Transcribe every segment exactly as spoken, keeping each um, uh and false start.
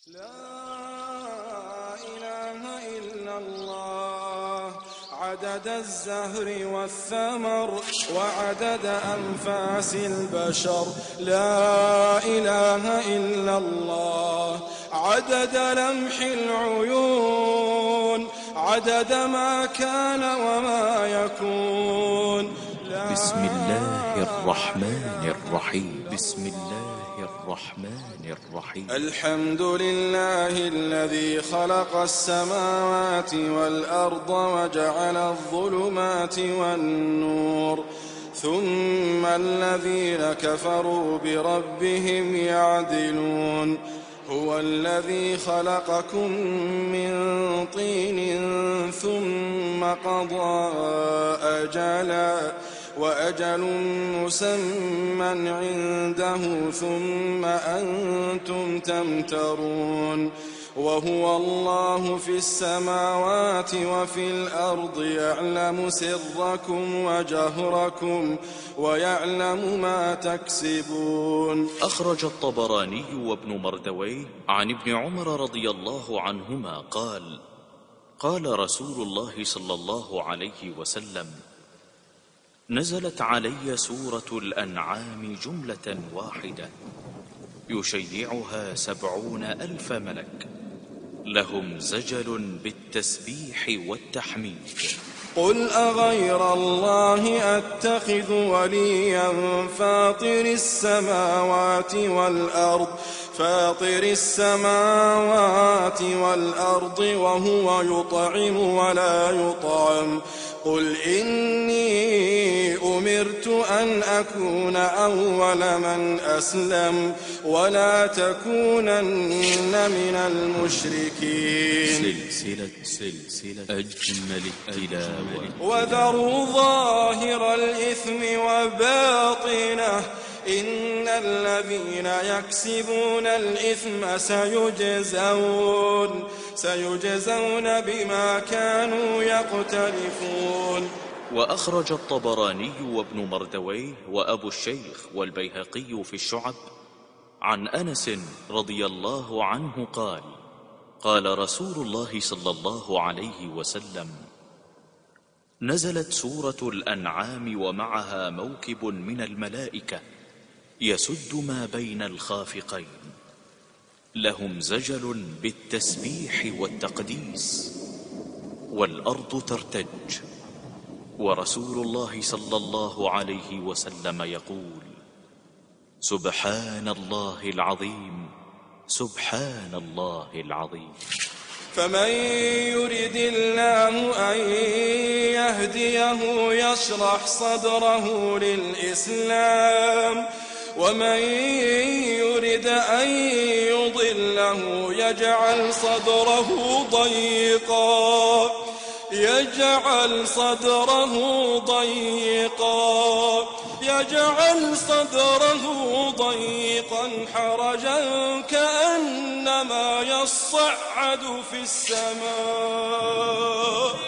لا إله إلا الله عدد الزهر والثمر وعدد أنفاس البشر. لا إله إلا الله عدد لمح العيون عدد ما كان وما يكون. بسم الله الرحمن الرحيم. بسم الله الرحمن الرحيم. الحمد لله الذي خلق السماوات والأرض وجعل الظلمات والنور ثم الذين كفروا بربهم يعدلون. هو الذي خلقكم من طين ثم قضى أجلا وأجل مسمى عنده ثم أنتم تمترون. وهو الله في السماوات وفي الأرض يعلم سركم وجهركم ويعلم ما تكسبون. أخرج الطبراني وابن مردويه عن ابن عمر رضي الله عنهما قال: قال رسول الله صلى الله عليه وسلم: نزلت علي سورة الأنعام جملة واحدة يشيعها سبعون ألف ملك لهم زجل بالتسبيح والتحميد. قل أغير الله أتخذ وليا فاطر السماوات والأرض فاطر السماوات والأرض وهو يطعم ولا يطعم. قل إني أمرت أن أكون أول من أسلم ولا تكونن من المشركين. سلسلة سلسلة أجمل التلاوة. وذروا ظاهر الإثم وباطنه إن الذين يكسبون الإثم سيجزون سيجزون بما كانوا يقترفون. وأخرج الطبراني وابن مردويه وأبو الشيخ والبيهقي في الشعب عن أنس رضي الله عنه قال: قال رسول الله صلى الله عليه وسلم: نزلت سورة الأنعام ومعها موكب من الملائكة يسد ما بين الخافقين لهم زجل بالتسبيح والتقديس والأرض ترتج ورسول الله صلى الله عليه وسلم يقول: سبحان الله العظيم سبحان الله العظيم. فمن يرد الله أن يهديه يشرح صدره للإسلام ومن يرد أن يضله يجعل صدره ضيقا يجعل صدره ضيقا يجعل صدره ضيقا حرجا كأنما يصعد في السماء.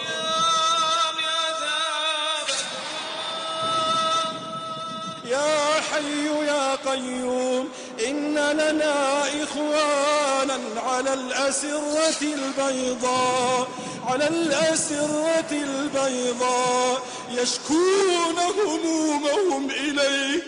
يا حي يا قيوم إن لنا إخوانا على الأسرة البيضاء على الأسرة البيضاء يشكون همومهم إليك.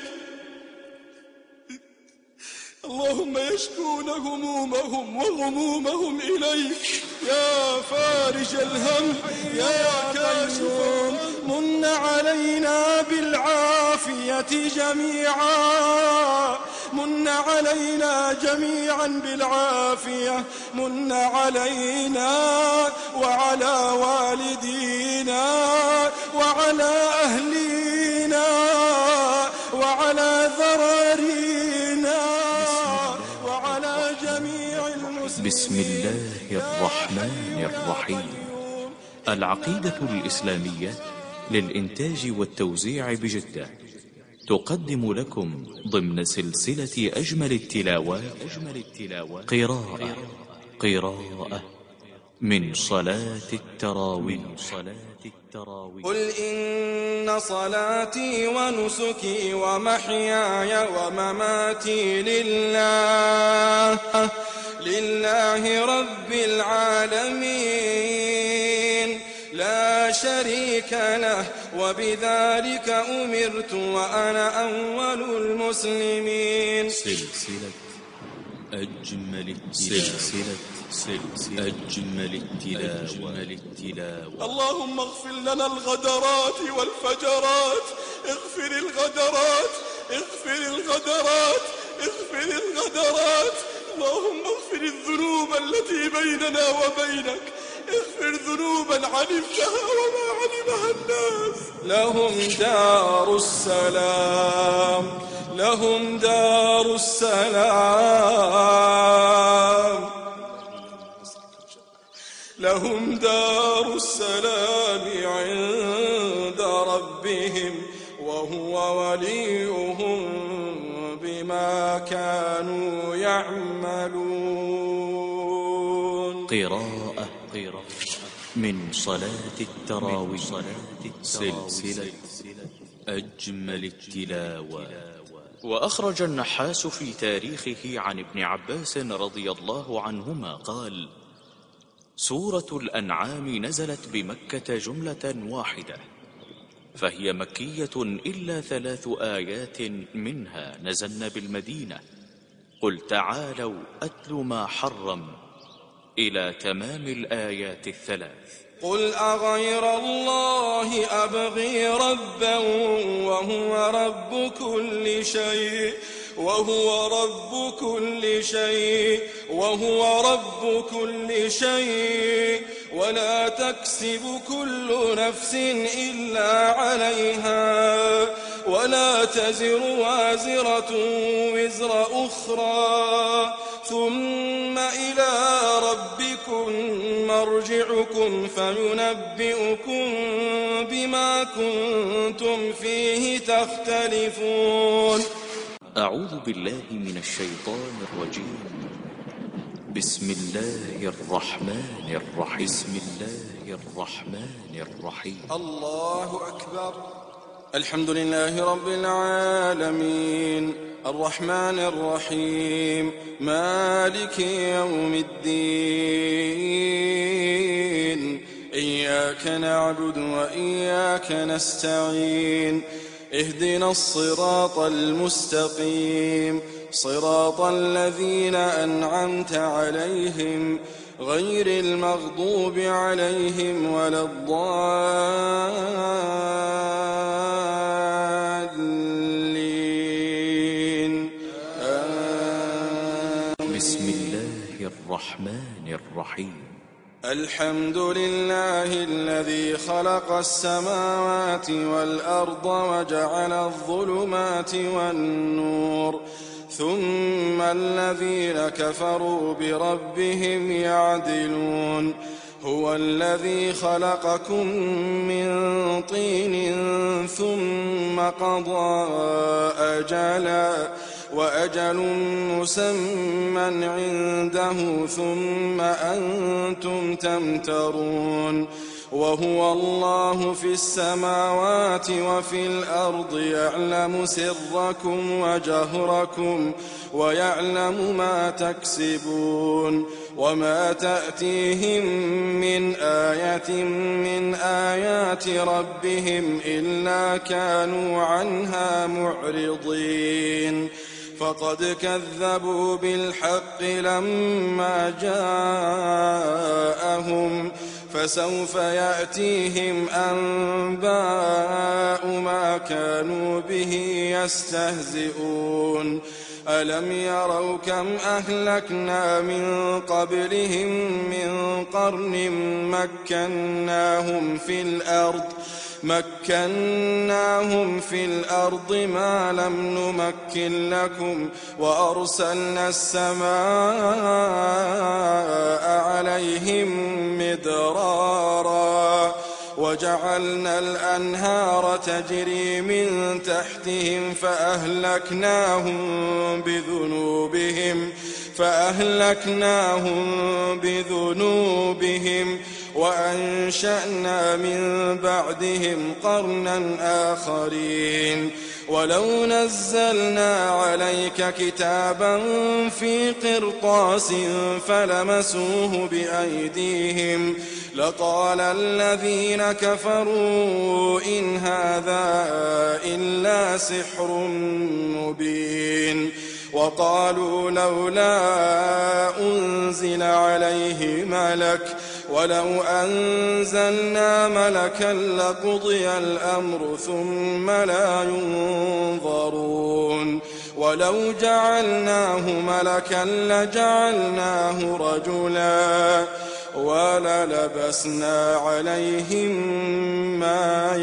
اللهم يشكون همومهم وغمومهم إليك يا فارج الهم يا كاشف. من علينا بالعافية جميعا من علينا جميعا بالعافية. من علينا وعلى والدينا وعلى أهلينا وعلى ذرارينا وعلى جميع المسلمين. بسم الله الرحمن الرحيم. العقيدة الإسلامية للإنتاج والتوزيع بجدة تقدم لكم ضمن سلسلة أجمل التلاوات قراءة قراءة من صلاة التراويح. قل إن صلاتي ونسكي ومحياي ومماتي لله لله لله رب العالمين لا شريك له وبذلك أمرت وأنا أول المسلمين. سلسلة أجمل سلسلة سلسلة أجمل التلاوة. اللهم اغفر لنا الغدرات والفجرات، اغفر الغدرات اغفر الغدرات اغفر الغدرات. اللهم اغفر الذنوب التي بيننا وبينك، اغفر ذنوبا علمتها وما علمها الناس. لهم دار السلام، لهم دار السلام، لهم دار السلام عند ربهم وهو وليهم بما كانوا يعملون. قراءة قراءة من صلاة التراويح، سلسلة أجمل التلاوة. وأخرج النحاس في تاريخه عن ابن عباس رضي الله عنهما قال: سورة الأنعام نزلت بمكة جملة واحدة، فهي مكية إلا ثلاث آيات منها نزلن بالمدينة. قل تعالوا أتل ما حرم إلى تمام الآيات الثلاث. قل أغير الله أبغي ربا وهو رب كل شيء وهو رب كل شيء وهو رب كل شيء ولا تكسب كل نفس إلا عليها ولا تزر وازرة وزر أخرى ثم إلى ربكم مرجعكم فينبئكم بما كنتم فيه تختلفون. أعوذ بالله من الشيطان الرجيم. بسم الله الرحمن الرحيم. بسم الله الرحمن الرحيم. الله أكبر. الحمد لله رب العالمين الرحمن الرحيم مالك يوم الدين إياك نعبد وإياك نستعين اهدنا الصراط المستقيم صراط الذين أنعمت عليهم غير المغضوب عليهم ولا الضالين. بسم الله الرحمن الرحيم. الحمد لله الذي خلق السماوات والأرض وجعل الظلمات والنور ثم الذين كفروا بربهم يعدلون. هو الذي خلقكم من طين ثم قضى أجلا وأجل مسمى عنده ثم أنتم تمترون. وهو الله في السماوات وفي الأرض يعلم سركم وجهركم ويعلم ما تكسبون. وما تأتيهم من آية من آيات ربهم إلا كانوا عنها معرضين. فقد كذبوا بالحق لما جاءهم فسوف يأتيهم أنباء ما كانوا به يستهزئون. ألم يروا كم أهلكنا من قبلهم من قرن مكناهم في الأرض مكناهم في الأرض ما لم نمكن لكم وأرسلنا السماء عليهم مدرارا وجعلنا الأنهار تجري من تحتهم فأهلكناهم بذنوبهم فأهلكناهم بذنوبهم وأنشأنا من بعدهم قرنا آخرين. ولو نزلنا عليك كتابا في قرطاس فلمسوه بأيديهم لقال الذين كفروا إن هذا إلا سحر مبين وقالوا لولا أنزل عليه ملك ولو أنزلنا ملكا لقضي الأمر ثم لا ينظرون ولو جعلناه ملكا لجعلناه رجلا وللبسنا عليهم ما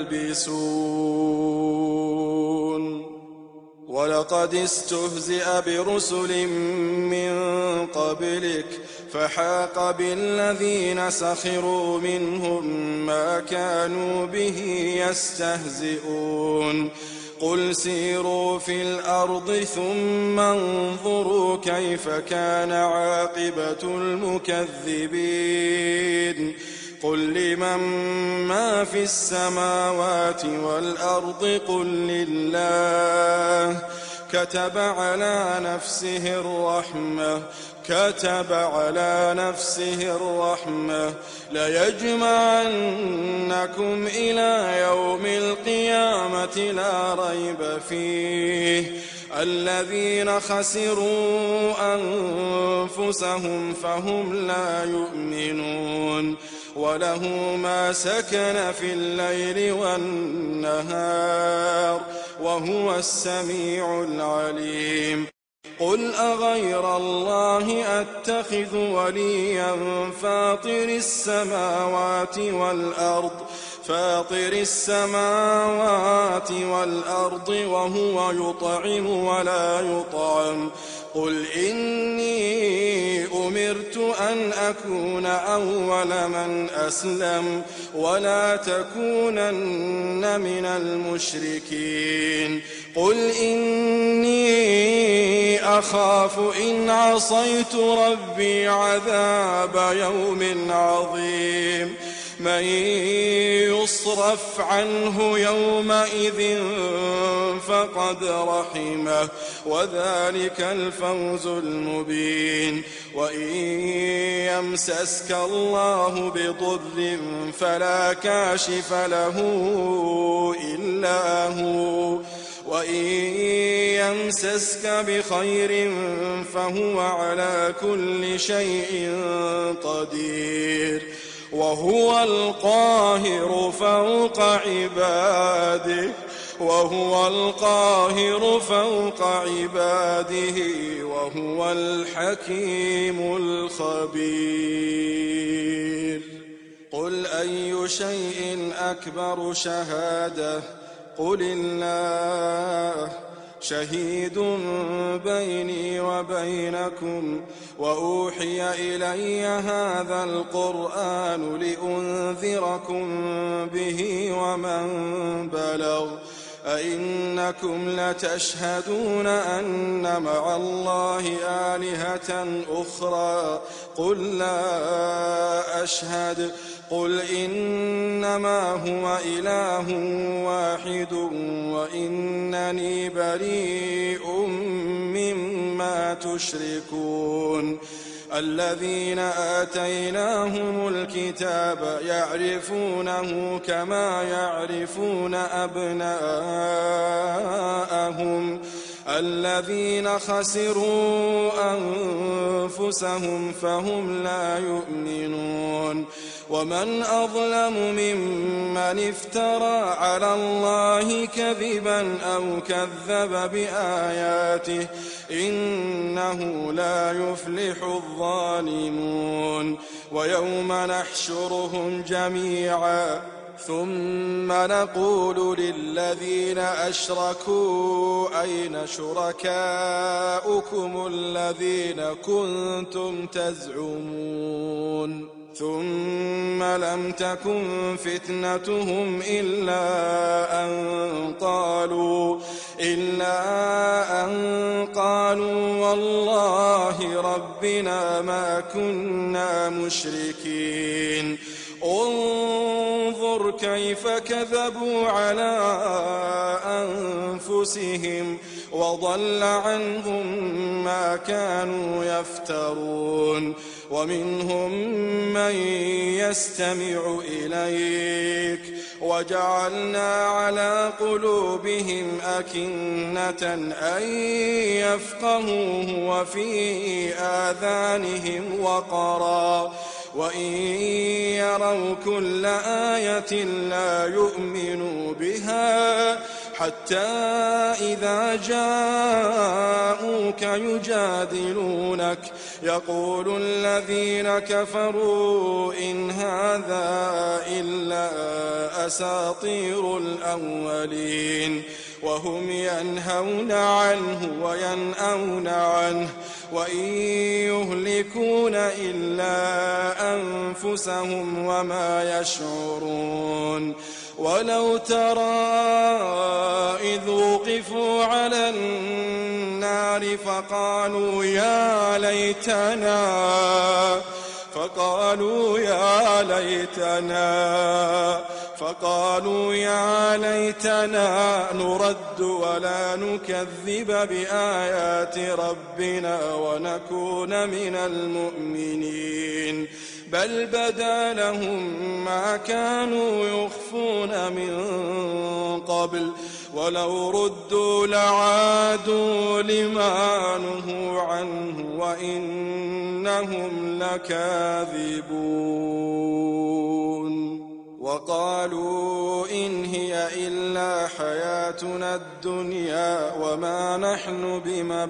يلبسون ولقد استهزئ برسل من قبلك فحاق بالذين سخروا منهم ما كانوا به يستهزئون قل سيروا في الأرض ثم انظروا كيف كان عاقبة المكذبين قل لمن ما في السماوات والأرض قل لله كتب على نفسه الرحمة كتب على نفسه الرحمة ليجمعنكم إلى يوم القيامة لا ريب فيه الذين خسروا أنفسهم فهم لا يؤمنون وله ما سكن في الليل والنهار وهو السميع العليم قل أغير الله أتخذ وليا فاطر السماوات والأرض فاطر السماوات والأرض وهو يطعم ولا يطعم قل إني أمرت أن أكون أول من أسلم ولا تكونن من المشركين قل إني أخاف إن عصيت ربي عذاب يوم عظيم من يصرف عنه يومئذ فقد رحمه وذلك الفوز المبين وإن يمسسك الله بضر فلا كاشف له إلا هو وإن يمسسك بخير فهو على كل شيء قدير وهو القاهر فوق عباده وهو القاهر فوق عباده وهو الحكيم الخبير قل أي شيء أكبر شهادة قل الله شهيد بيني وبينكم وأوحي إلي هذا القرآن لأنذركم به ومن بلغ أئنكم لتشهدون أن مع الله آلهة أخرى قل لا أشهد قل إنما هو إله واحد وإنني بريء مما تشركون الذين آتيناهم الكتاب يعرفونه كما يعرفون أبناءهم الذين خسروا أنفسهم فهم لا يؤمنون ومن أظلم ممن افترى على الله كذبا أو كذب بآياته إنه لا يفلح الظالمون ويوم نحشرهم جميعا ثم نقول للذين أشركوا أين شركاؤكم الذين كنتم تزعمون ثم لم تكن فتنتهم إلا أن قالوا إلا أن قالوا والله ربنا ما كنا مشركين انظر كيف كذبوا على أنفسهم وضل عنهم ما كانوا يفترون ومنهم من يستمع إليك وجعلنا على قلوبهم أكنة أن يفقهوه وفي آذانهم وقرا وإن يروا كل آية لا يؤمنوا بها حتى إذا جاءوك يجادلونك يقول الذين كفروا إن هذا إلا أساطير الأولين وهم ينهون عنه وينأون عنه وإن يهلكون إلا أنفسهم وما يشعرون ولو ترى إذ وقفوا على النار فقالوا يا ليتنا فقالوا يا ليتنا فقالوا يا ليتنا نرد ولا نكذب بآيات ربنا ونكون من المؤمنين بل بدا لهم ما كانوا يخفون من قبل ولو ردوا لعادوا لما نهوا عنه وإنهم لكاذبون وقالوا إن هي إلا حياتنا الدنيا وما نحن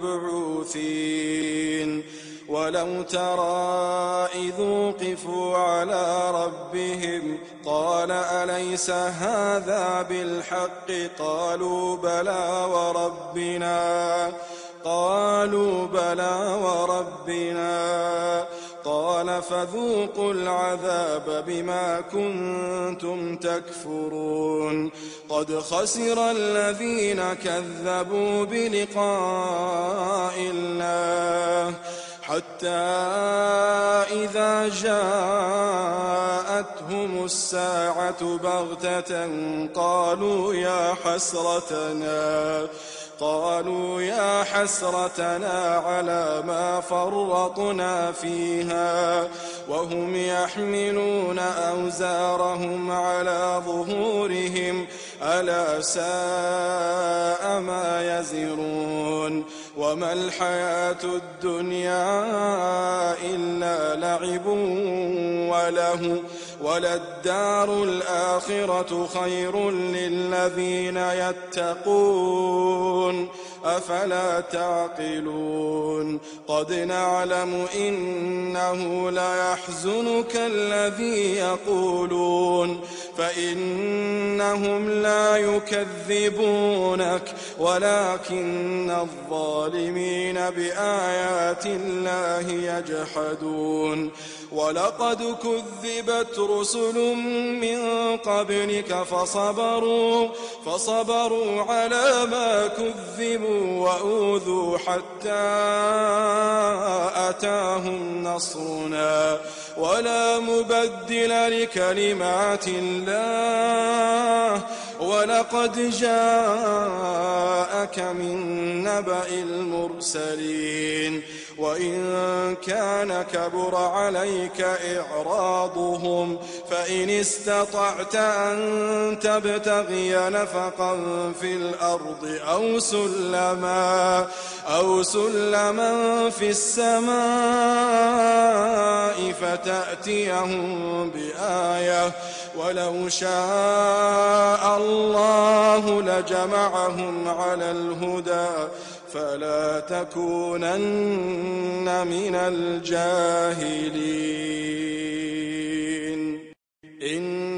بمبعوثين ولو ترى إذ وقفوا على ربهم قال أليس هذا بالحق قالوا بلى وربنا قالوا بلى وربنا قال فذوقوا العذاب بما كنتم تكفرون قد خسر الذين كذبوا بلقاء الله حتى إذا جاءتهم الساعة بغتة قالوا يا حسرتنا قالوا يا حسرتنا على ما فرطنا فيها وهم يحملون أوزارهم على ظهورهم ألا ساء ما يزرون وما الحياة الدنيا إلا لعب وله وللدار الآخرة خير للذين يتقون أفلا تعقلون قد نعلم إنه ليحزنك الذي يقولون فإنهم لا يكذبونك ولكن الظالمين بآيات الله يجحدون ولقد كذبت رسل من قبلك فصبروا فصبروا على ما كذبوا وأوذوا حتى أتاهم نصرنا ولا مبدل لكلمات الله ولقد جاءك من نبأ المرسلين وإن كان كبر عليك إعراضهم فإن استطعت أن تبتغي نفقا في الأرض أو سلما أو سلما في السماء فتأتيهم بآية ولو شاء الله لجمعهم على الهدى فلا تكونن من الجاهلين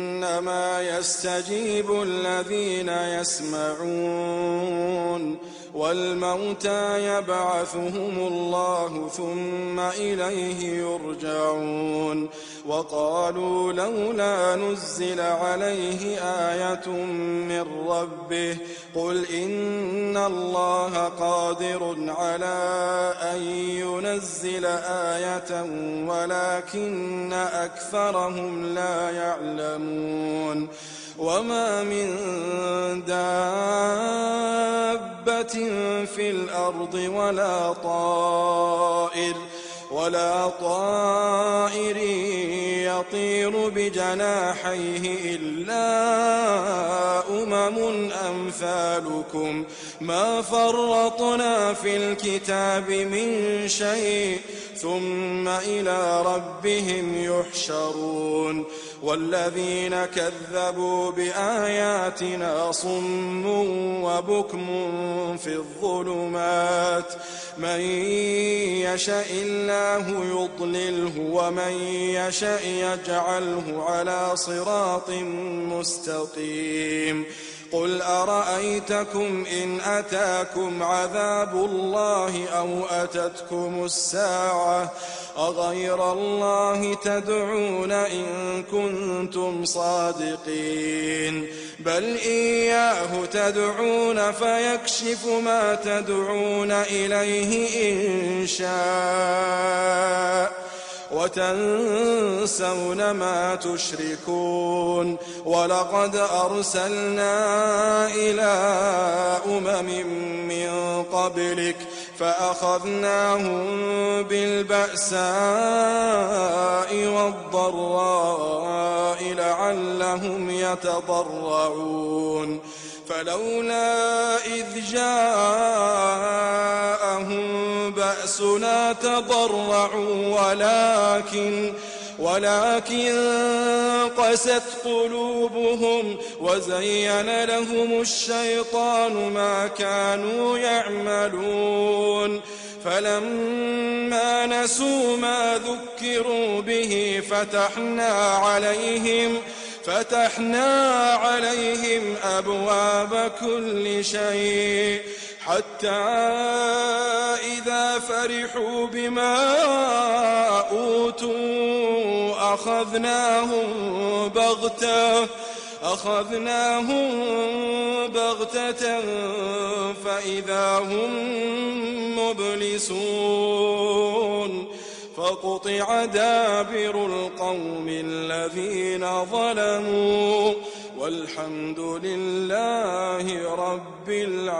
إنما يستجيب الذين يسمعون والموتى يبعثهم الله ثم إليه يرجعون وقالوا لولا نزل عليه آية من ربه قل إن الله قادر على أن ينزل آية ولكن أكثرهم لا يعلمون وما من دابة في الأرض ولا طائر ولا طائر يطير بجناحيه إلا أمم أمثالكم ما فرطنا في الكتاب من شيء ثم إلى ربهم يحشرون والذين كذبوا بآياتنا صم وبكم في الظلمات من يشاء الله يضلله ومن يشاء يجعله على صراط مستقيم قل أرأيتكم إن أتاكم عذاب الله أو أتتكم الساعة أغير الله تدعون إن كنتم صادقين بل إياه تدعون فيكشف ما تدعون إليه إن شاء وتنسون ما تشركون ولقد أرسلنا إلى أمم من قبلك فأخذناهم بالبأساء والضراء لعلهم يتضرعون فلولا إذ جاءهم بأسنا تضرعوا ولكن ولكن قست قلوبهم وزين لهم الشيطان ما كانوا يعملون فلما نسوا ما ذكروا به فتحنا عليهم فتحنا عليهم أبواب كل شيء حتى إذا فرحوا بما أوتوا أخذناهم بغتة أخذناهم بغتة فإذا هم مبلسون فقطع دابر القوم الذين ظلموا والحمد لله رب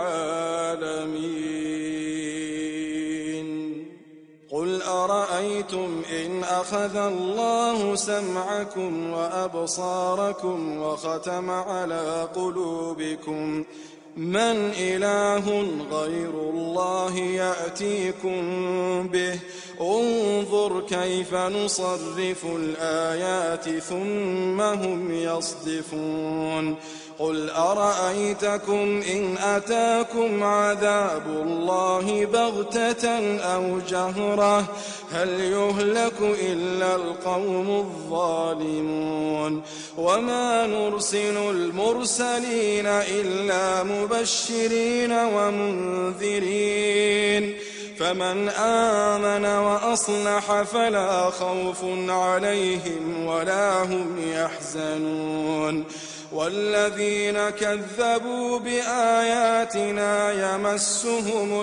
العالمين قل أرأيتم إن أخذ الله سمعكم وأبصاركم وختم على قلوبكم من إله غير الله يأتيكم به انظر كيف نصرف الآيات ثم هم يصدفون قل أرأيتكم إن أتاكم عذاب الله بغتة أو جهرة هل يهلك إلا القوم الظالمون وما نرسل المرسلين إلا مبشرين ومنذرين فمن آمن وأصلح فلا خوف عليهم ولا هم يحزنون والذين كذبوا بآياتنا يمسهم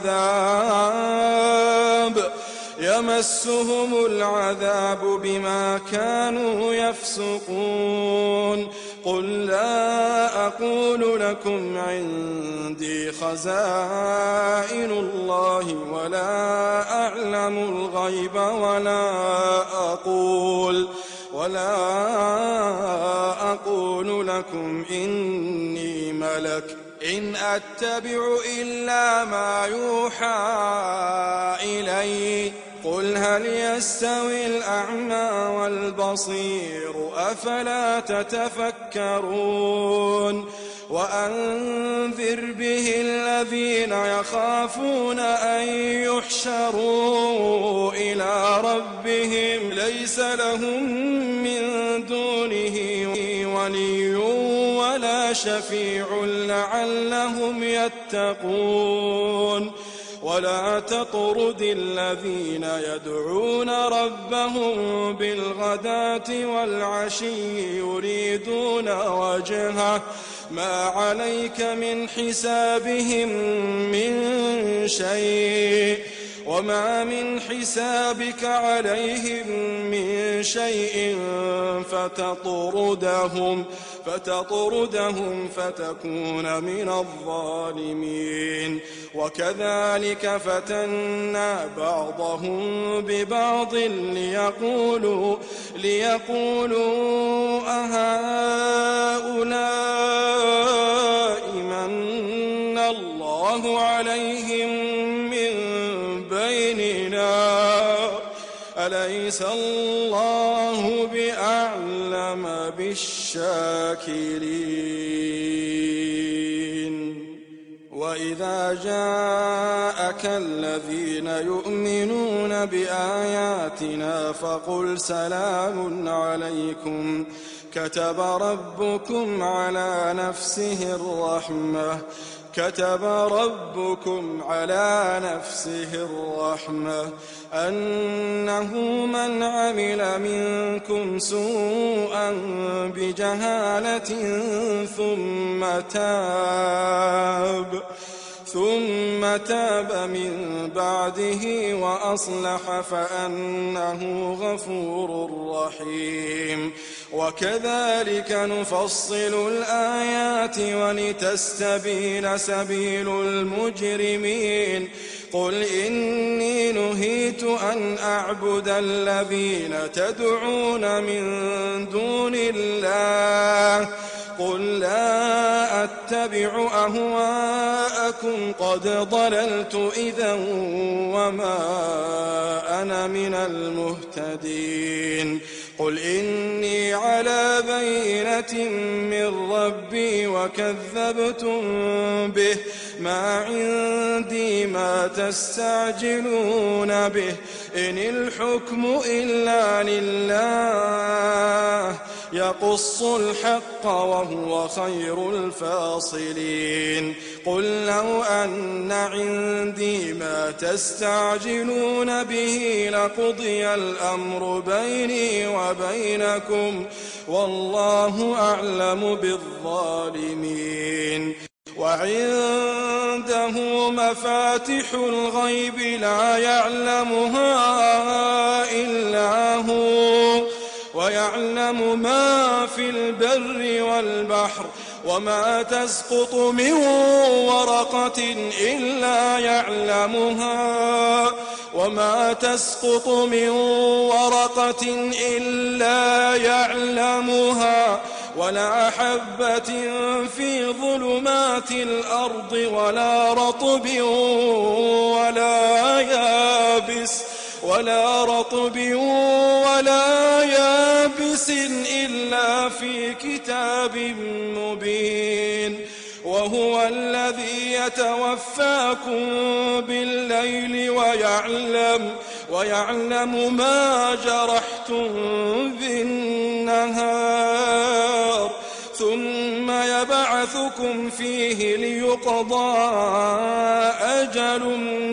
العذاب يمسهم العذاب بما كانوا يفسقون قل لا أقول لكم عندي خزائن الله ولا أعلم الغيب ولا أقول ولا أقول لكم إني ملك إن أتبع إلا ما يوحى إلي قل هل يستوي الأعمى والبصير أفلا تتفكرون وأنذر به الذين يخافون أن يحشروا إلى ربهم ليس لهم من دونه ولي ولا شفيع لعلهم يتقون ولا تطرد الذين يدعون ربهم بالغداة والعشي يريدون وجهه ما عليك من حسابهم من شيء وما من حسابك عليهم من شيء فتطردهم فتطردهم فتكون من الظالمين وكذلك فتنا بعضهم ببعض ليقولوا ليقولوا أهؤلاء من الله عليهم من بيننا أليس الله بأعلم بالشاكرين وإذا جاءك الذين يؤمنون بآياتنا فقل سلام عليكم كتب ربكم على نفسه الرحمة كتب ربكم على نفسه الرحمة أنه من عمل منكم سوءا بجهالة ثم تاب ثم تاب من بعده وأصلح فأنه غفور رحيم وكذلك نفصل الآيات ولتستبين سبيل المجرمين قل إني نهيت أن أعبد الذين تدعون من دون الله قل لا أتبع أهواءكم قد ضللت إذا وما أنا من المهتدين قل إني على بينة من ربي وكذبتم به ما عندي ما تستعجلون به إن الحكم إلا لله يقص الحق وهو خير الفاصلين قل لو أن عندي ما تستعجلون به لقضي الأمر بيني وبينكم والله أعلم بالظالمين وعنده مفاتح الغيب لا يعلمها إلا هو ويعلم ما في البر والبحر وما تسقط من ورقة إلا يعلمها وما تسقط من ورقة إلا يعلمها ولا حبة في ظلمات الأرض ولا رطب ولا يابس ولا رطب ولا يابس إلا في كتاب مبين وهو الذي يتوفاكم بالليل ويعلم ويعلم ما جرحتم بالنهار ثم يبعثكم فيه ليقضى أجل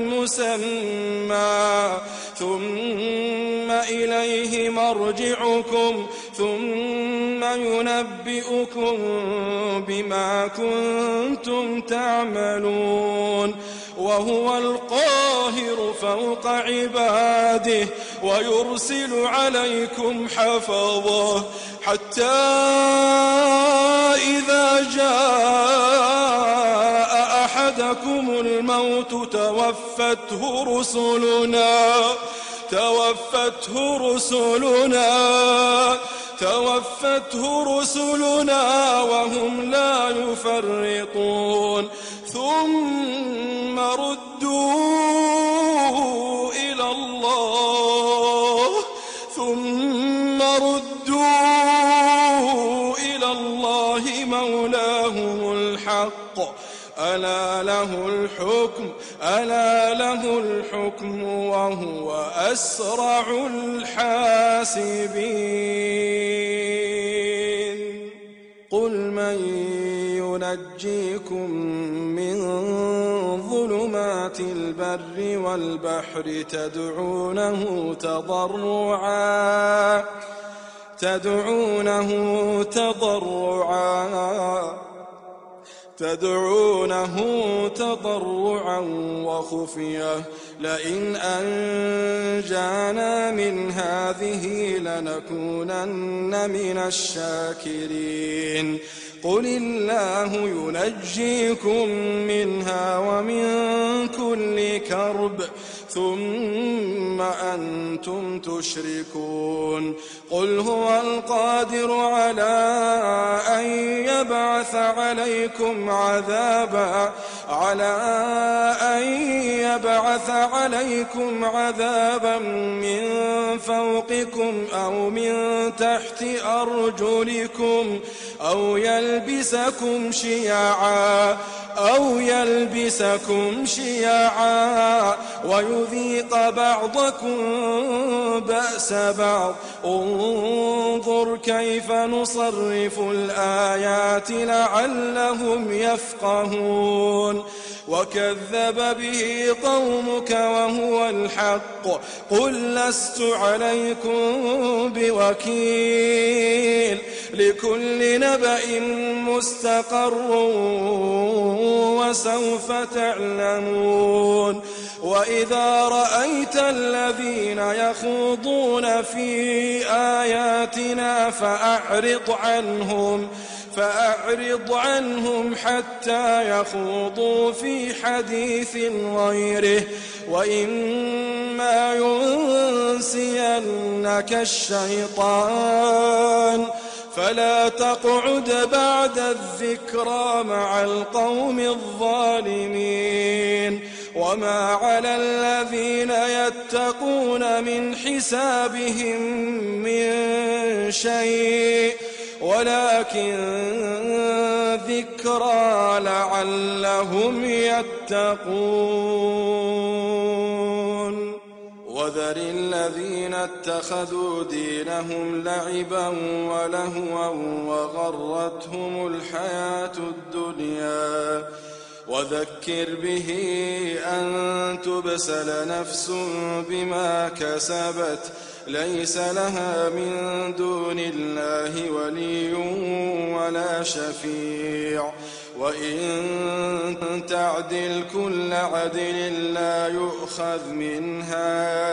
مسمى ثم إليه مرجعكم ثم ينبئكم بما كنتم تعملون وهو القاهر فوق عباده ويرسل عليكم حفظه حتى إذا جاء أحدكم الموت توفته رسلنا توفته رسلنا توفته رسلنا وهم لا يفرطون ثم ردوا إلى الله ثم ردوا إلى الله مولاهم الحق ألا له الحكم ألا له الحكم وهو أسرع الحاسبين قل من ينجيكم من ظلمات البر والبحر تدعونه تضرعا تدعونه تضرعا تدعونه تضرعا وخفية لئن أنجانا من هذه لنكونن من الشاكرين قل الله ينجيكم منها ومن كل كرب ثم أنتم تشركون قل هو القادر على أن يبعث عليكم عذابا على أن يبعث عليكم عذابا من فوقكم أو من تحت أرجلكم أو يلبسكم شيعا أو يلبسكم شيعا ويذيق بعضكم بأس بعض انظر كيف نصرف الآيات لعلهم يفقهون وكذب به قومك وهو الحق قل لست عليكم بوكيل لكل نبأ مستقر وسوف تعلمون وإذا رأيت الذين يخوضون في آياتنا فأعرض عنهم فأعرض عنهم حتى يخوضوا في حديث غيره وإما ينسينك الشيطان فلا تقعد بعد الذكرى مع القوم الظالمين وما على الذين يتقون من حسابهم من شيء ولكن ذكرى لعلهم يتقون وذر الذين اتخذوا دينهم لعبا ولهوا وغرتهم الحياة الدنيا وذكر به أن تبسل نفس بما كسبت ليس لها من دون الله ولي ولا شفيع وإن تعدل كل عدل لا يؤخذ منها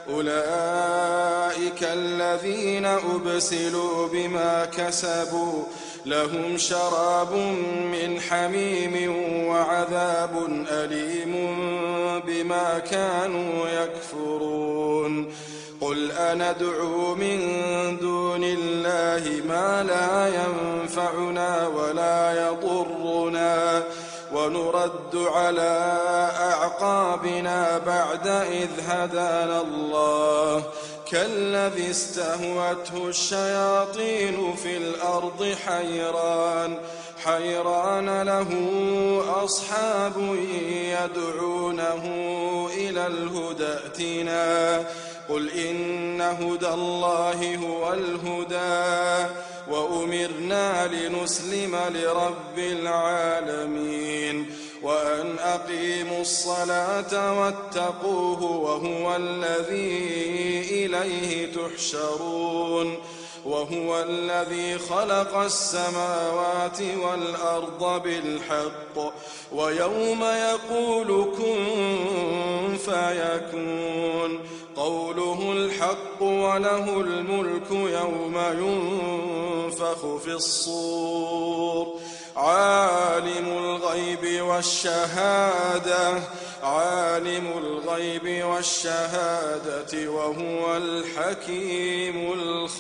أولئك الذين أبسلوا بما كسبوا لهم شراب من حميم وعذاب أليم بما كانوا يكفرون قل أندعو من دون الله ما لا ينفعنا ولا يضرنا ونرد على أعقابنا بعد إذ هدانا الله كالذي استهوته الشياطين في الأرض حيران حيران له أصحاب يدعونه إلى الهدى ائتنا قل إن هدى الله هو الهدى وأمرنا لنسلم لرب العالمين وأن أقيموا الصلاة واتقوه وهو الذي إليه تحشرون وهو الذي خلق السماوات والأرض بالحق ويوم يقول كن فيكون قوله الحق وله الملك يوم ينفخ في الصور عالم الغيب والشهادة عالم الغيب والشهادة وهو الحكيم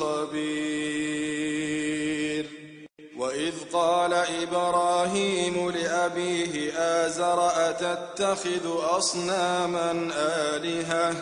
الخبير وإذ قال إبراهيم لأبيه آزر أتتخذ أصناما آلهة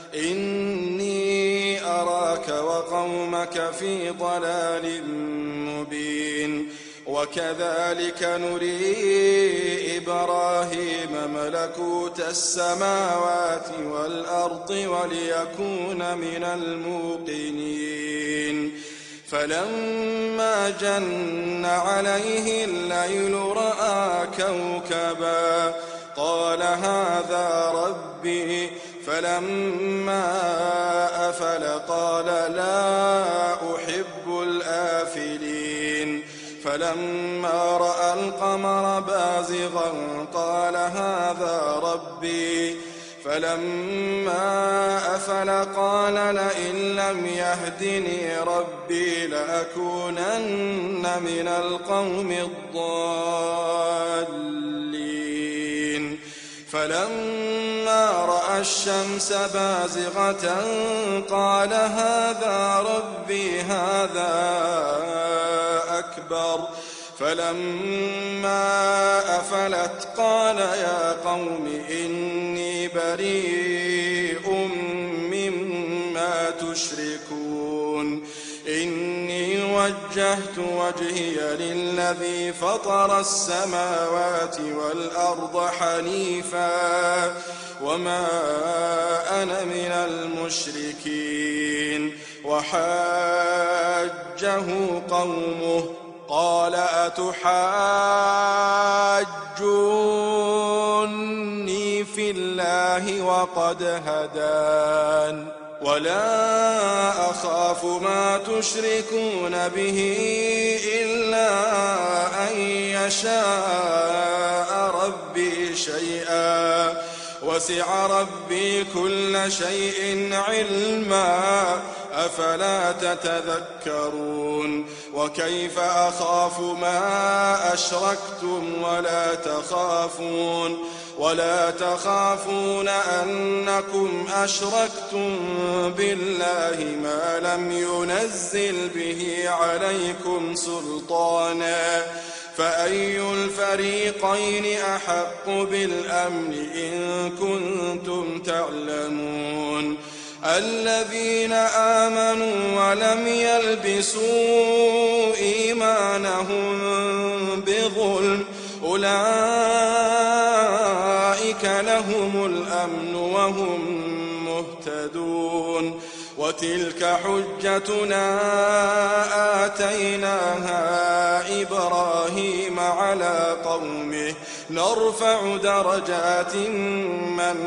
إني أراك وقومك في ضلال مبين وكذلك نري إبراهيم ملكوت السماوات والأرض وليكون من الموقنين فلما جن عليه الليل رأى كوكبا قال هذا ربي فلما أفل قال لا أحب الآفلين فلما رأى القمر بازغا قال هذا ربي فلما أفل قال لئن لم يهدني ربي لأكونن من القوم الضالين فلما رأى الشمس بازغة قال هذا ربي هذا أكبر فلما أفلت قال يا قوم إني بريء مما تشركون إني وجهت وجهي للذي فطر السماوات والأرض حنيفا وما أنا من المشركين وحاجه قومه قال أتحاجوني في الله وقد هدان ولا أخاف ما تشركون به إلا أن يشاء ربي شيئا وسع ربي كل شيء علما أفلا تتذكرون وكيف أخاف ما أشركتم ولا تخافون ولا تخافون أنكم أشركتم بالله ما لم ينزل به عليكم سلطانا فأي الفريقين أحق بالأمن إن كنتم تعلمون الذين آمنوا ولم يلبسوا إيمانهم بظلم أولئك لهم الأمن وهم مهتدون وتلك حجتنا آتيناها إبراهيم على قومه نرفع درجات من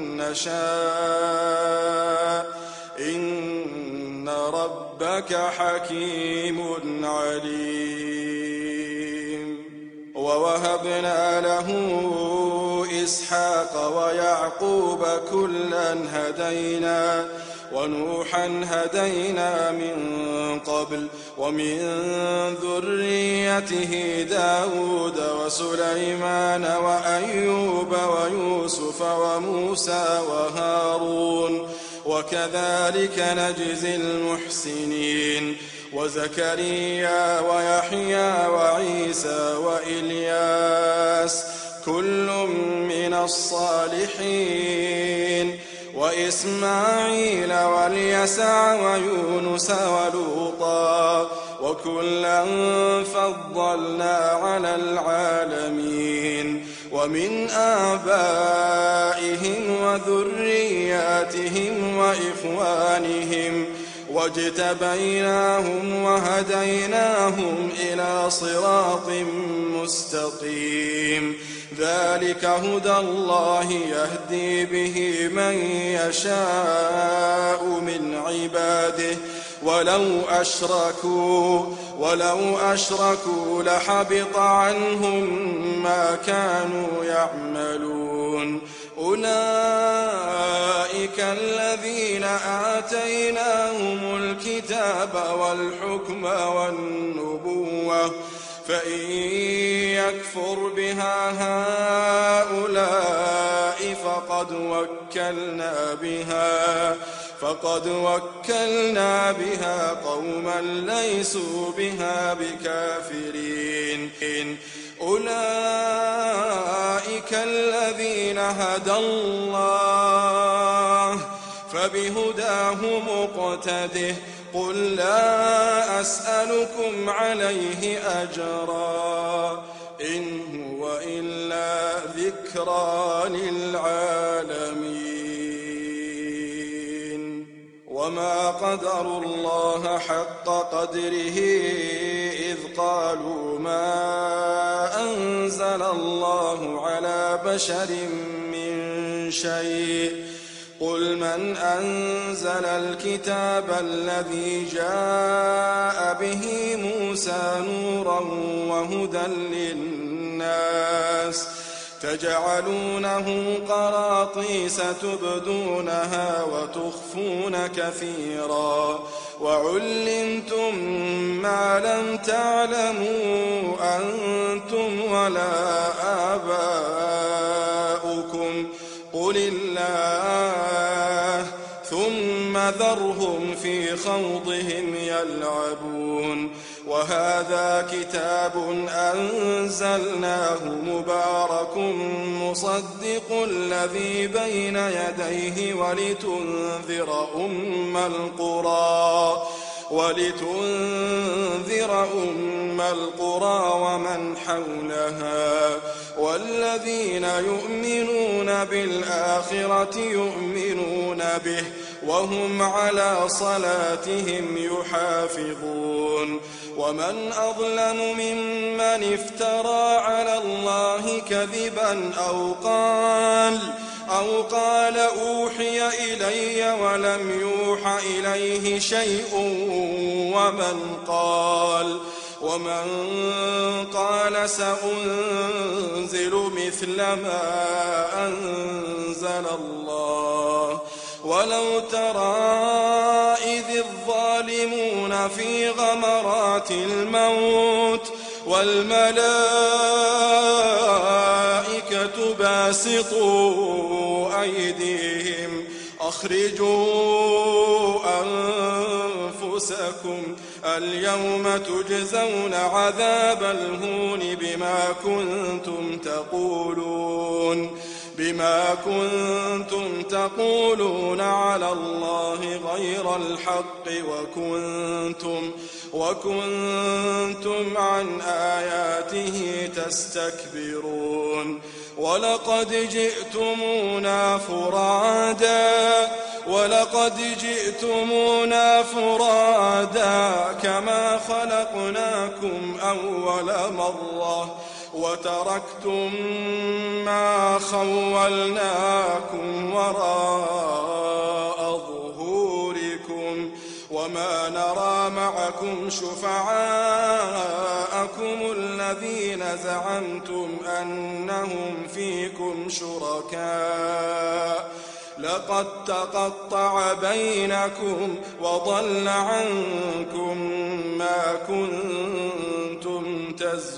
نشاء إن ربك حكيم عليم ووهبنا له إسحاق ويعقوب كلا هدينا ونوحا هدينا من قبل ومن ذريته داود وسليمان وأيوب ويوسف وموسى وهارون وكذلك نجزي المحسنين وزكريا ويحيى وعيسى وإلياس كل من الصالحين وإسماعيل واليسع ويونس ولوطا وكلا فضلنا على العالمين ومن آبائهم وذرياتهم وإخوانهم واجتبيناهم وهديناهم إلى صراط مستقيم ذلك هدى الله يهدي به من يشاء من عباده ولو أشركوا ولو أشركوا لحبط عنهم ما كانوا يعملون أولئك الذين آتيناهم الكتاب والحكم والنبوة فإن يكفر بها هؤلاء فقد وكلنا بها فقد وكلنا بها قوما ليسوا بها بكافرين أولئك الذين هدى الله فبهداه مقتده قل لا أسألكم عليه أجرا إن هو إلا ذكرى للعالمين وما قدروا الله حق قدره إذ قالوا ما أنزل الله على بشر من شيء قل من أنزل الكتاب الذي جاء به موسى نورا وهدى للناس تجعلونه قراطيس تبدونها وتخفون كثيرا وعلمتم ما لم تعلموا أنتم ولا آباؤكم قل الله ثم ذرهم في خوضهم يلعبون وهذا كتاب أنزلناه مبارك مصدق الذي بين يديه ولتنذر أم القرى ولتنذر أم القرى ومن حولها والذين يؤمنون بالآخرة يؤمنون به وهم على صلاتهم يحافظون ومن أظلم ممن افترى على الله كذبا أو قال أو قال أوحي إلي ولم يوح إليه شيء ومن قال ومن قال سأنزل مثل ما أنزل الله ولو ترى إذ الظالمون في غمرات الموت والملائكة باسطوا أيديهم أخرجوا أنفسكم اليوم تجزون عذاب الهون بما كنتم تقولون بما كنتم تقولون على الله غير الحق وكنتم وكنتم عن آياته تستكبرون ولقد جئتمونا فرادا ولقد جئتمونا فرادا كما خلقناكم أول مرة وتركتم ما خولناكم وراء ظهوركم وما نرى معكم شفعاءكم الذين زعمتم أنهم فيكم شركاء لقد تقطع بينكم وضل عنكم ما كنتم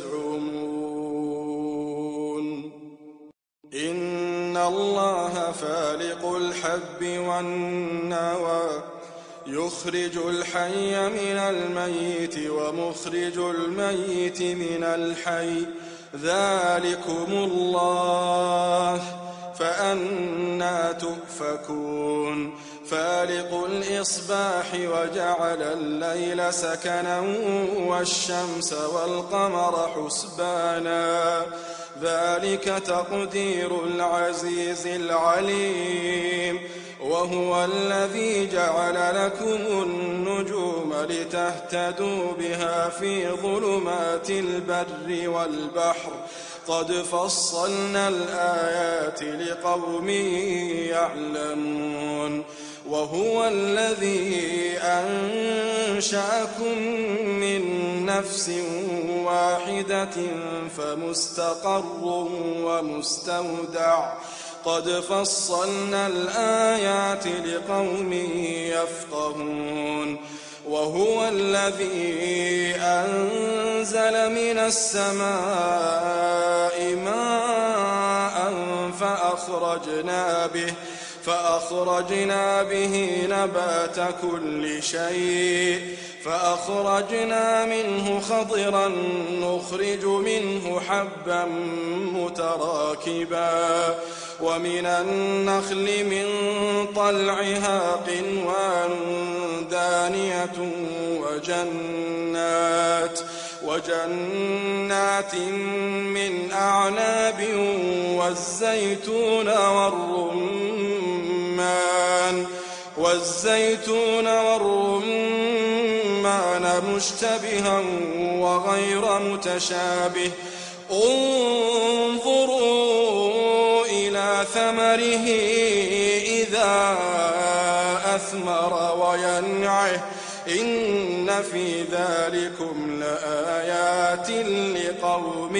تزعمون إن الله فالق الحب والنوى يخرج الحي من الميت ومخرج الميت من الحي ذلكم الله فأنى تؤفكون فالق الإصباح وجعل الليل سكنا والشمس والقمر حسبانا ذلك تقدير العزيز العليم وهو الذي جعل لكم النجوم لتهتدوا بها في ظلمات البر والبحر قد فصلنا الآيات لقوم يعلمون وهو الذي أنشأكم من نفس واحدة فمستقر ومستودع قد فصلنا الآيات لقوم يفقهون وهو الذي أنزل من السماء ماء فأخرجنا به فأخرجنا به نبات كل شيء فأخرجنا منه خضرا نخرج منه حبا متراكبا ومن النخل من طلعها قنوان دانية وجنات وجنات من أعناب والزيتون والرمان والزيتون والرمان مشتبها وغير متشابه انظروا إلى ثمره إذا أثمر وينعه إن في ذلكم لآيات لقوم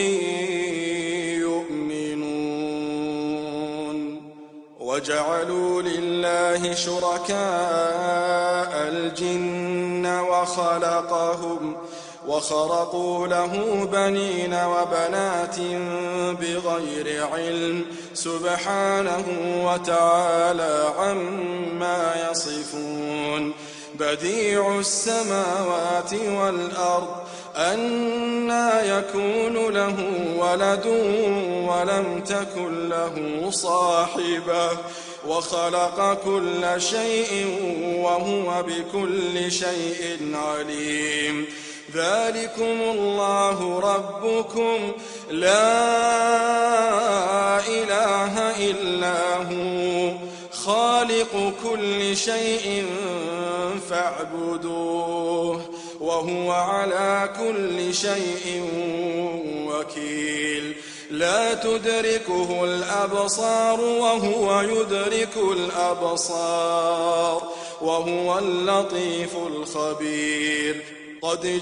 يؤمنون. وجعلوا لله شركاء الجن وخلقهم وخرقوا له بنين وبنات بغير علم سبحانه وتعالى عما يصفون. بديع السماوات والأرض أنى يكون له ولد ولم تكن له صاحبة وخلق كل شيء وهو بكل شيء عليم. ذلكم الله ربكم لا إله إلا هو خالق كل شيء فاعبدوه وهو على كل شيء وكيل. لا تدركه الأبصار وهو يدرك الأبصار وهو اللطيف الخبير. قد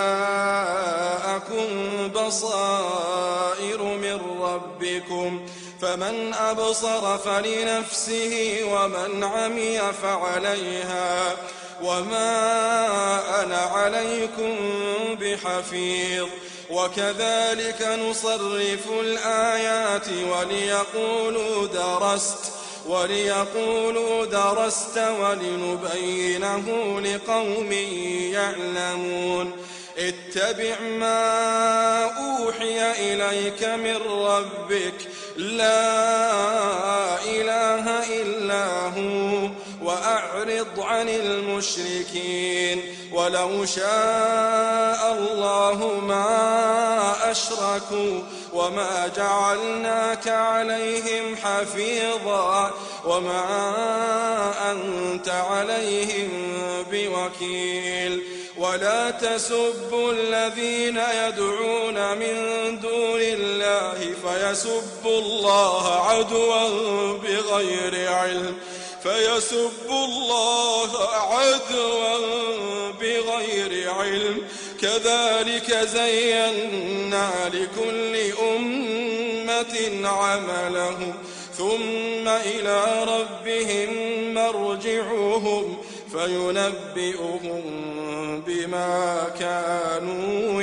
جاءكم بصائر من ربكم فمن أبصر فلنفسه ومن عمي فعليها وما أنا عليكم بحفيظ. وكذلك نصرف الآيات وليقولوا درست وليقولوا درست ولنبينه لقوم يعلمون. اتبع ما أوحي إليك من ربك لا إله إلا هو وأعرض عن المشركين. ولو شاء الله ما أشركوا وما جعلناك عليهم حفيظا وما أنت عليهم بوكيل. ولا تسبوا الذين يدعون من دون الله فيسبوا الله عدوا بغير علم فيسبوا الله عدوا بغير علم. كذلك زينا لكل أمة عملهم ثم إلى ربهم مرجعهم فينبئهم بما كانوا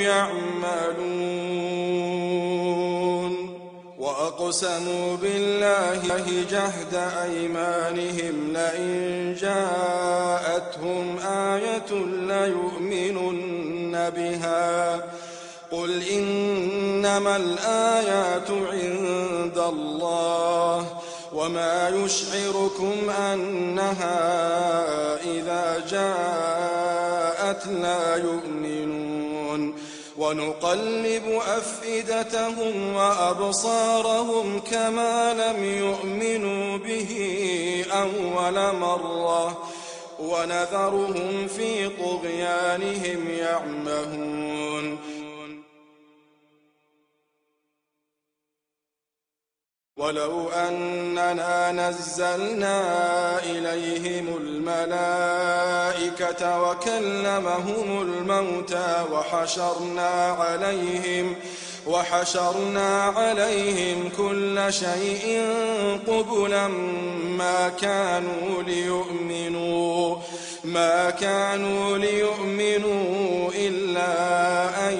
يعملون. وأقسموا بالله جهد أيمانهم لئن جاءتهم آية ليؤمنن بها قل إنما الآيات عند الله وما يشعركم أنها إذا جاءت لا يؤمنون. ونقلب أفئدتهم وأبصارهم كما لم يؤمنوا به أول مرة ونذرهم في طغيانهم يعمهون. ولو أننا نزلنا إليهم الملائكة وكلمهم الموتى وحشرنا عليهم وحشرنا عليهم كل شيء قبلا ما كانوا ليؤمنوا ما كانوا ليؤمنوا إلا أن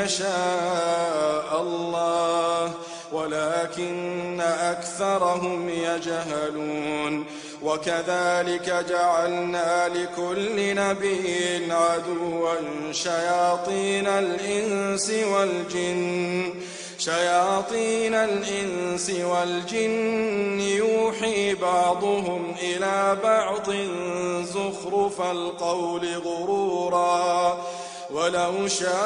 يشاء الله ولكن أكثرهم يجهلون. وكذلك جعلنا لكل نبي عدوا شياطين الإنس والجن شياطين الإنس والجن يوحي بعضهم إلى بعض زخرف القول غرورا ولو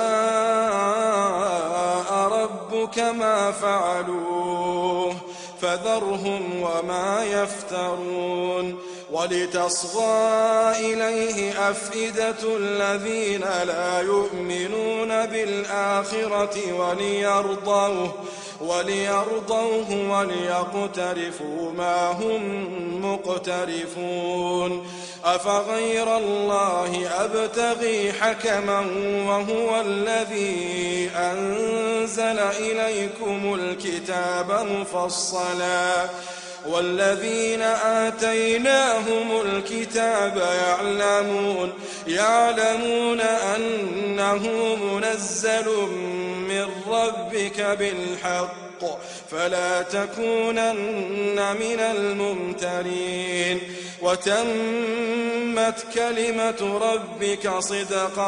شاء ربك ما فعلوه فذرهم وما يفترون. ولتصغى إليه أفئدة الذين لا يؤمنون بالآخرة وليرضوه وليرضوه وليقترفوا ما هم مقترفون أفغير الله أبتغي حكما وهو الذي أنزل إليكم الكتاب مفصلا والذين آتيناهم الكتاب يعلمون يعلمون أنه منزل من ربك بالحق فلا تكونن من الممترين وتمت كلمة ربك صدقا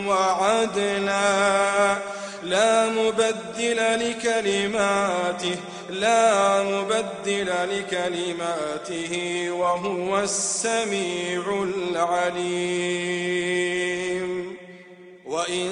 وعدلا لا مبدل لكلماته لا مبدل لكلماته وهو السميع العليم وإن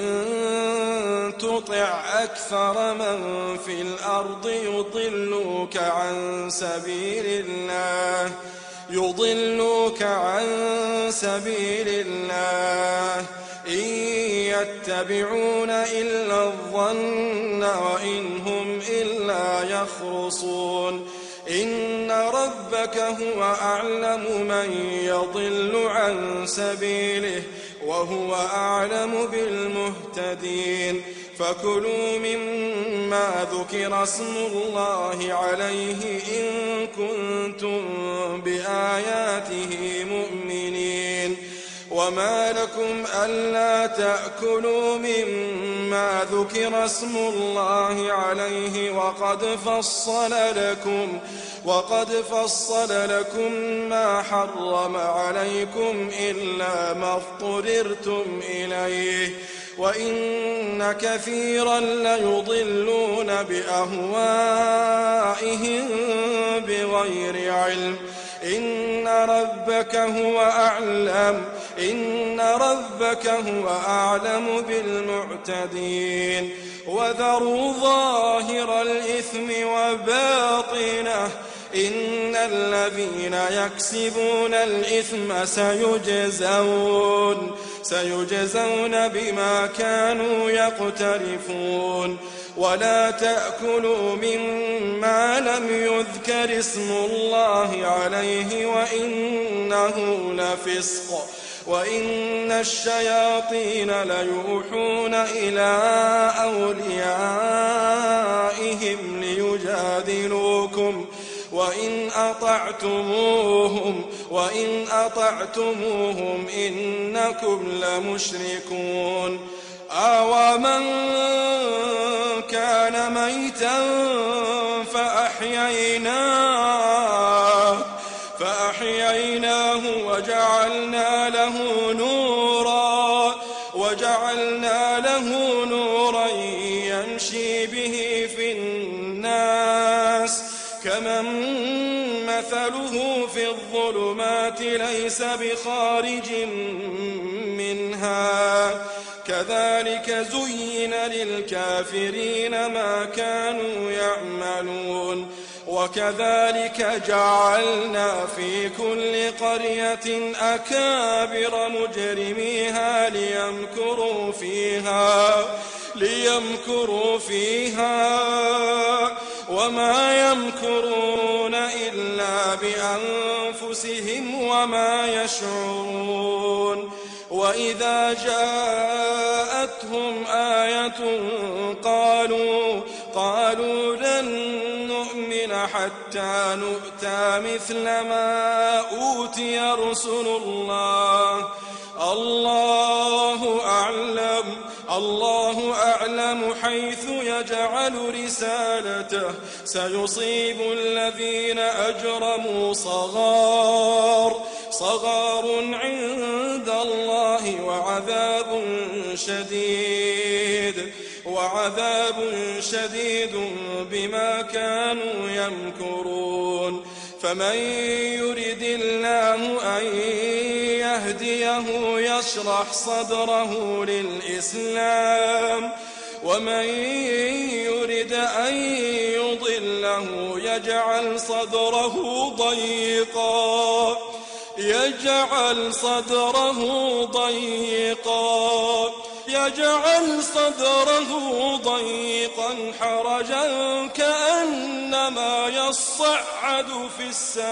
تطع أكثر من في الأرض يضلوك عن سبيل الله يضلوك عن سبيل الله إن يتبعون إلا الظن وإن هم إلا يخرصون إن ربك هو أعلم من يضل عن سبيله وهو أعلم بالمهتدين فكلوا مما ذكر اسم الله عليه إن كنتم بآياته مؤمنين وما لكم ألا تأكلوا مما ذكر اسم الله عليه وقد فصل لكم وقد فصل لكم ما حرم عليكم إلا ما اضطررتم إليه وإن كثيرا ليضلون بأهوائهم بغير علم إن ربك هو أعلم إن ربك هو أعلم بالمعتدين وذروا ظاهر الإثم وباطنه إن الذين يكسبون الإثم سيجزون سيجزون بما كانوا يقترفون ولا تأكلوا مما لم يذكر اسم الله عليه وإنه لفسق وإن الشياطين ليوحون إلى أوليائهم ليجادلوكم وإن أطعتموهم وإن أطعتموهم إنكم لمشركون أومن كان ميتا فأحييناه فأحييناه وجعلنا له نورا وجعلنا له نورا يمشي به في الناس كمن مثله في الظلمات ليس بخارج منها كذلك زين للكافرين ما كانوا يعملون وكذلك جعلنا في كل قرية أكابر مجرميها ليمكروا فيها ليمكروا فيها وما يمكرون إلا بأنفسهم وما يشعرون وإذا جاءتهم آية قالوا قالوا لن نؤمن حتى نؤتى مثل ما أوتي رسل الله الله أعلم الله أعلم حيث يجعل رسالته سيصيب الذين أجرموا صغار صغار عند الله وعذاب شديد وعذاب شديد بما كانوا يمكرون فمن يرد الله أن يهديه يشرح صدره للإسلام ومن يرد أن يضله يجعل صدره ضيقا يجعل صدره ضيقا يجعل صدره ضيقا حرجا كأنما يصعد في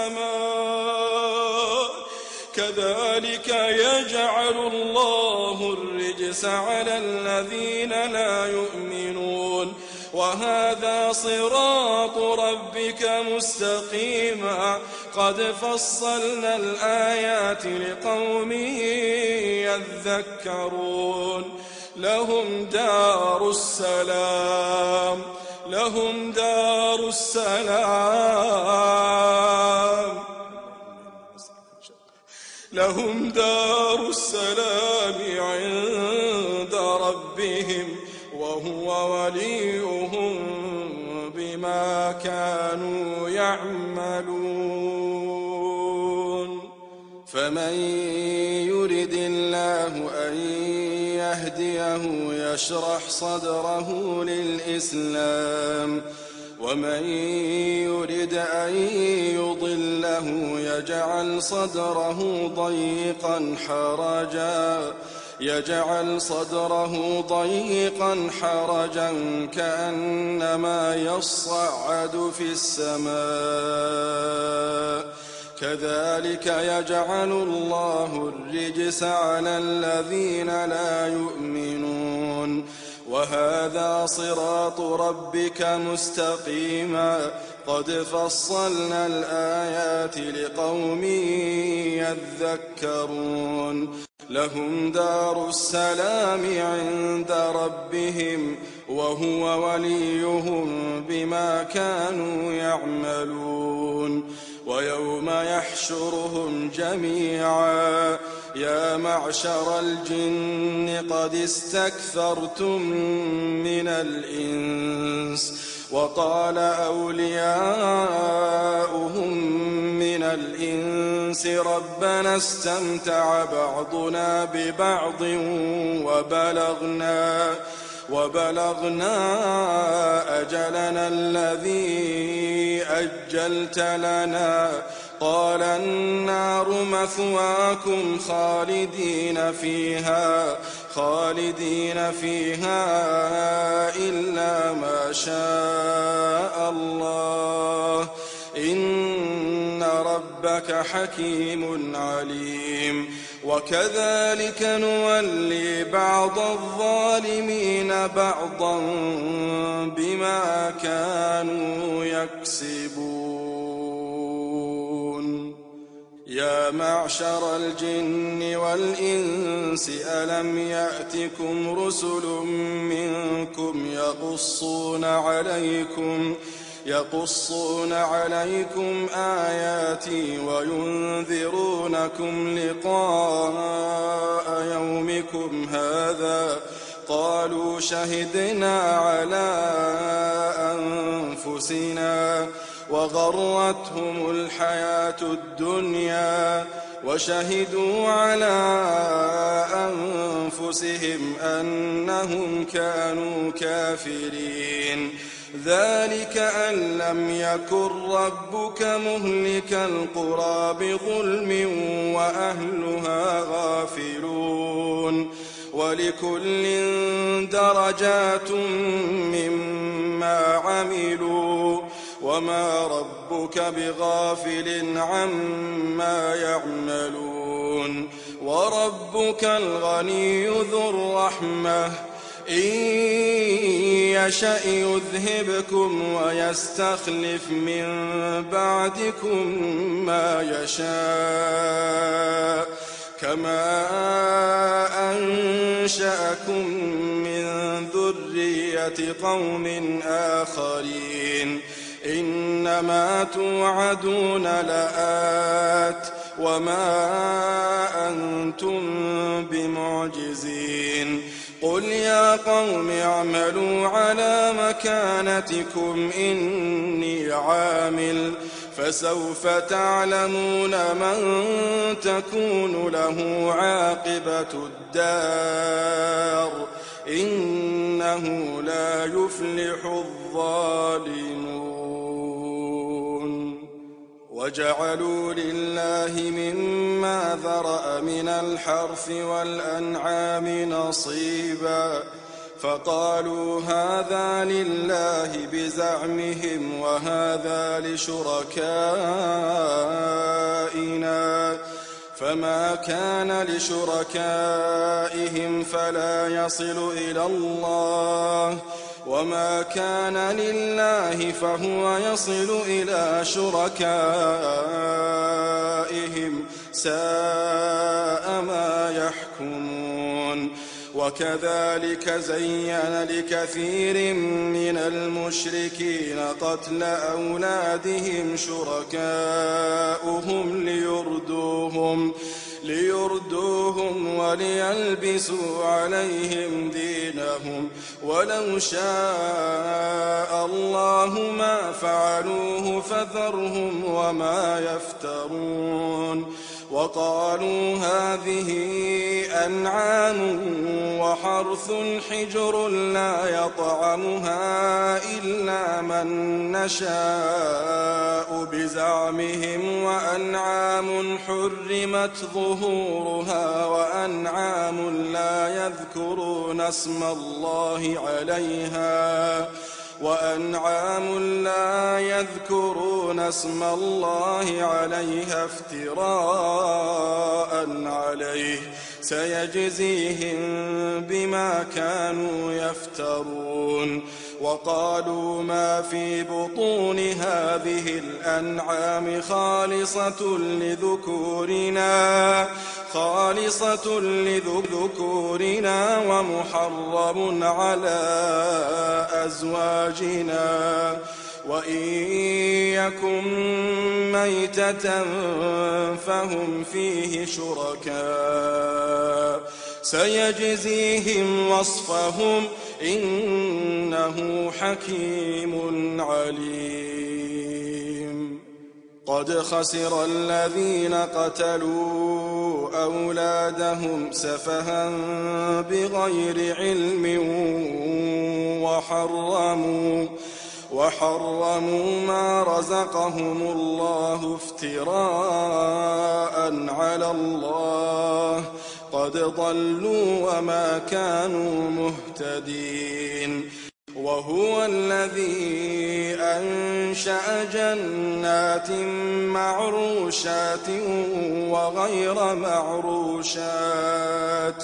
السماء كذلك يجعل الله الرجس على الذين لا يؤمنون وهذا صراط ربك مستقيما قد فصلنا الآيات لقوم يذكرون لهم دار السلام لهم دار السلام لهم دار السلام عند ربهم وهو وليهم بما كانوا يعملون فمن يرد الله أن يهديه يشرح صدره للإسلام ومن يرد أن يضله يجعل صدره ضيقا حرجا يجعل صدره ضيقا حرجا كأنما يصعد في السماء كذلك يجعل الله الرجس على الذين لا يؤمنون وهذا صراط ربك مستقيما قد فصلنا الآيات لقوم يذكرون لهم دار السلام عند ربهم وهو وليهم بما كانوا يعملون ويوم يحشرهم جميعا يا معشر الجن قد استكثرتم من الإنس وقال أولياؤهم من الإنس ربنا استمتع بعضنا ببعض وبلغنا وبلغنا أجلنا الذي أجلت لنا قال النار مثواكم خالدين فيها خالدين فيها إلا ما شاء الله إن ربك حكيم عليم وكذلك نولي بعض الظالمين بعضا بما كانوا يكسبون يا معشر الجن والإنس ألم يأتكم رسل منكم يقصون عليكم يقصون عليكم آياتي وينذرونكم لقاء يومكم هذا قالوا شهدنا على أنفسنا وغرتهم الحياة الدنيا وشهدوا على أنفسهم أنهم كانوا كافرين ذلك أن لم يكن ربك مهلك القرى بظلم وأهلها غافلون ولكل درجات مما عملوا وما ربك بغافل عما يعملون وربك الغني ذو الرحمة إن يشأ يذهبكم ويستخلف من بعدكم ما يشاء كما أنشأكم من ذرية قوم آخرين إنما توعدون لآت وما أنتم بمعجزين قل يا قوم اعملوا على مكانتكم إني عامل فسوف تعلمون من تكون له عاقبة الدار إنه لا يفلح الظالمون وجعلوا لله مما ذرأ من الحرث والأنعام نصيبا فقالوا هذا لله بزعمهم وهذا لشركائنا فما كان لشركائهم فلا يصل إلى الله وما كان لله فهو يصل إلى شركائهم ساء ما يحكمون وكذلك زين لكثير من المشركين قتل أولادهم شركاؤهم ليردوهم ليردوهم وليلبسوا عليهم دينهم ولو شاء الله ما فعلوه فذرهم وما يفترون وقالوا هذه أنعام وحرث حجر لا يطعمها إلا من نشاء بزعمهم وأنعام حرمت ظهورها وأنعام لا يذكرون اسم الله عليها وأنعام لا يذكرون اسم الله عليها افتراء عليه سيجزيهم بما كانوا يفترون وقالوا ما في بطون هذه الأنعام خالصة لذكورنا خالصة لذكورنا ومحرم على أزواجنا وإن يكن ميتة فهم فيه شركاء سيجزيهم وصفهم إنه حكيم عليم قد خسر الذين قتلوا أولادهم سفها بغير علم وحرموا وحرموا ما رزقهم الله افتراء على الله قد ضلوا وما كانوا مهتدين وهو الذي أنشأ جنات معروشات وغير معروشات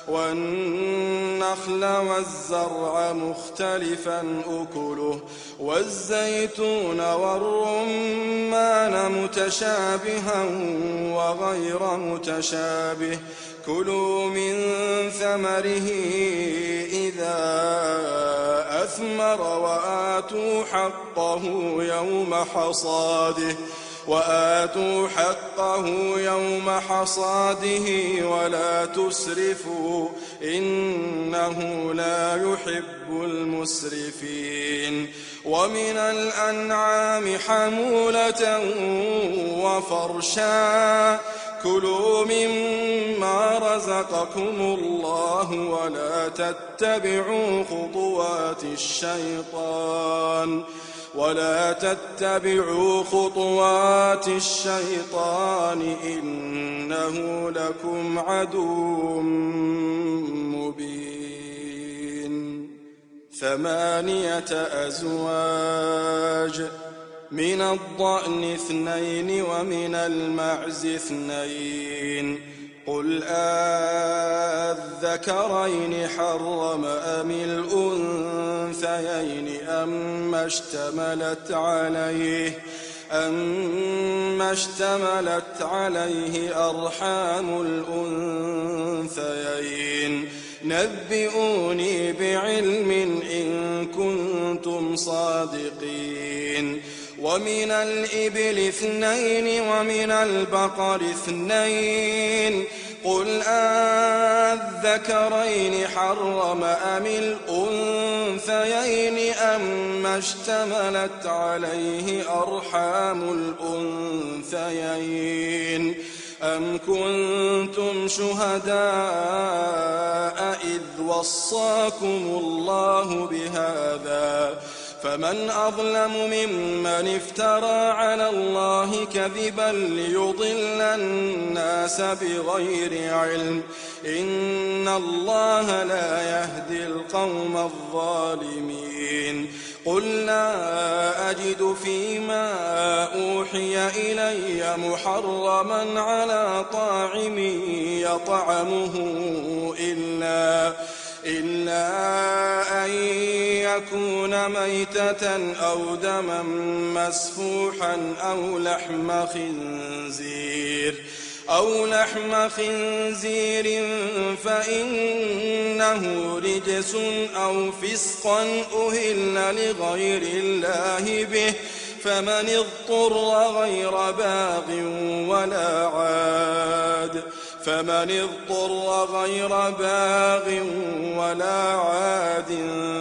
والنخل والزرع مختلفا أكله والزيتون والرمان متشابها وغير متشابه كلوا من ثمره إذا أثمر وآتوا حقه يوم حصاده وآتوا حقه يوم حصاده ولا تسرفوا إنه لا يحب المسرفين ومن الأنعام حمولة وفرشا كلوا مما رزقكم الله ولا تتبعوا خطوات الشيطان ولا تتبعوا خطوات الشيطان إنه لكم عدو مبين ثمانية أزواج من الضأن اثنين ومن المعز اثنين قل أذكرين حرم أم الأنثيين أما اشتملت عليه أما اشتملت عليه أرحام الأنثيين نبئوني بعلم إن كنتم صادقين ومن الإبل اثنين ومن البقر اثنين قل أذكرين حرم أم الأنثيين أما اشتملت عليه أرحام الأنثيين أم كنتم شهداء إذ وصاكم الله بهذا فمن أظلم ممن افترى على الله كذبا ليضل الناس بغير علم إن الله لا يهدي القوم الظالمين قل لا أجد فيما أوحي إلي محرما على طاعم يطعمه إلا إلا أن يكون ميتة أو دما مسفوحا أو لحم خنزير أو لحم خنزير فإنه رجس أو فسقا أهل لغير الله به فمن اضطر غير باغ ولا عاد فمن اضطر غير باغ ولا عاد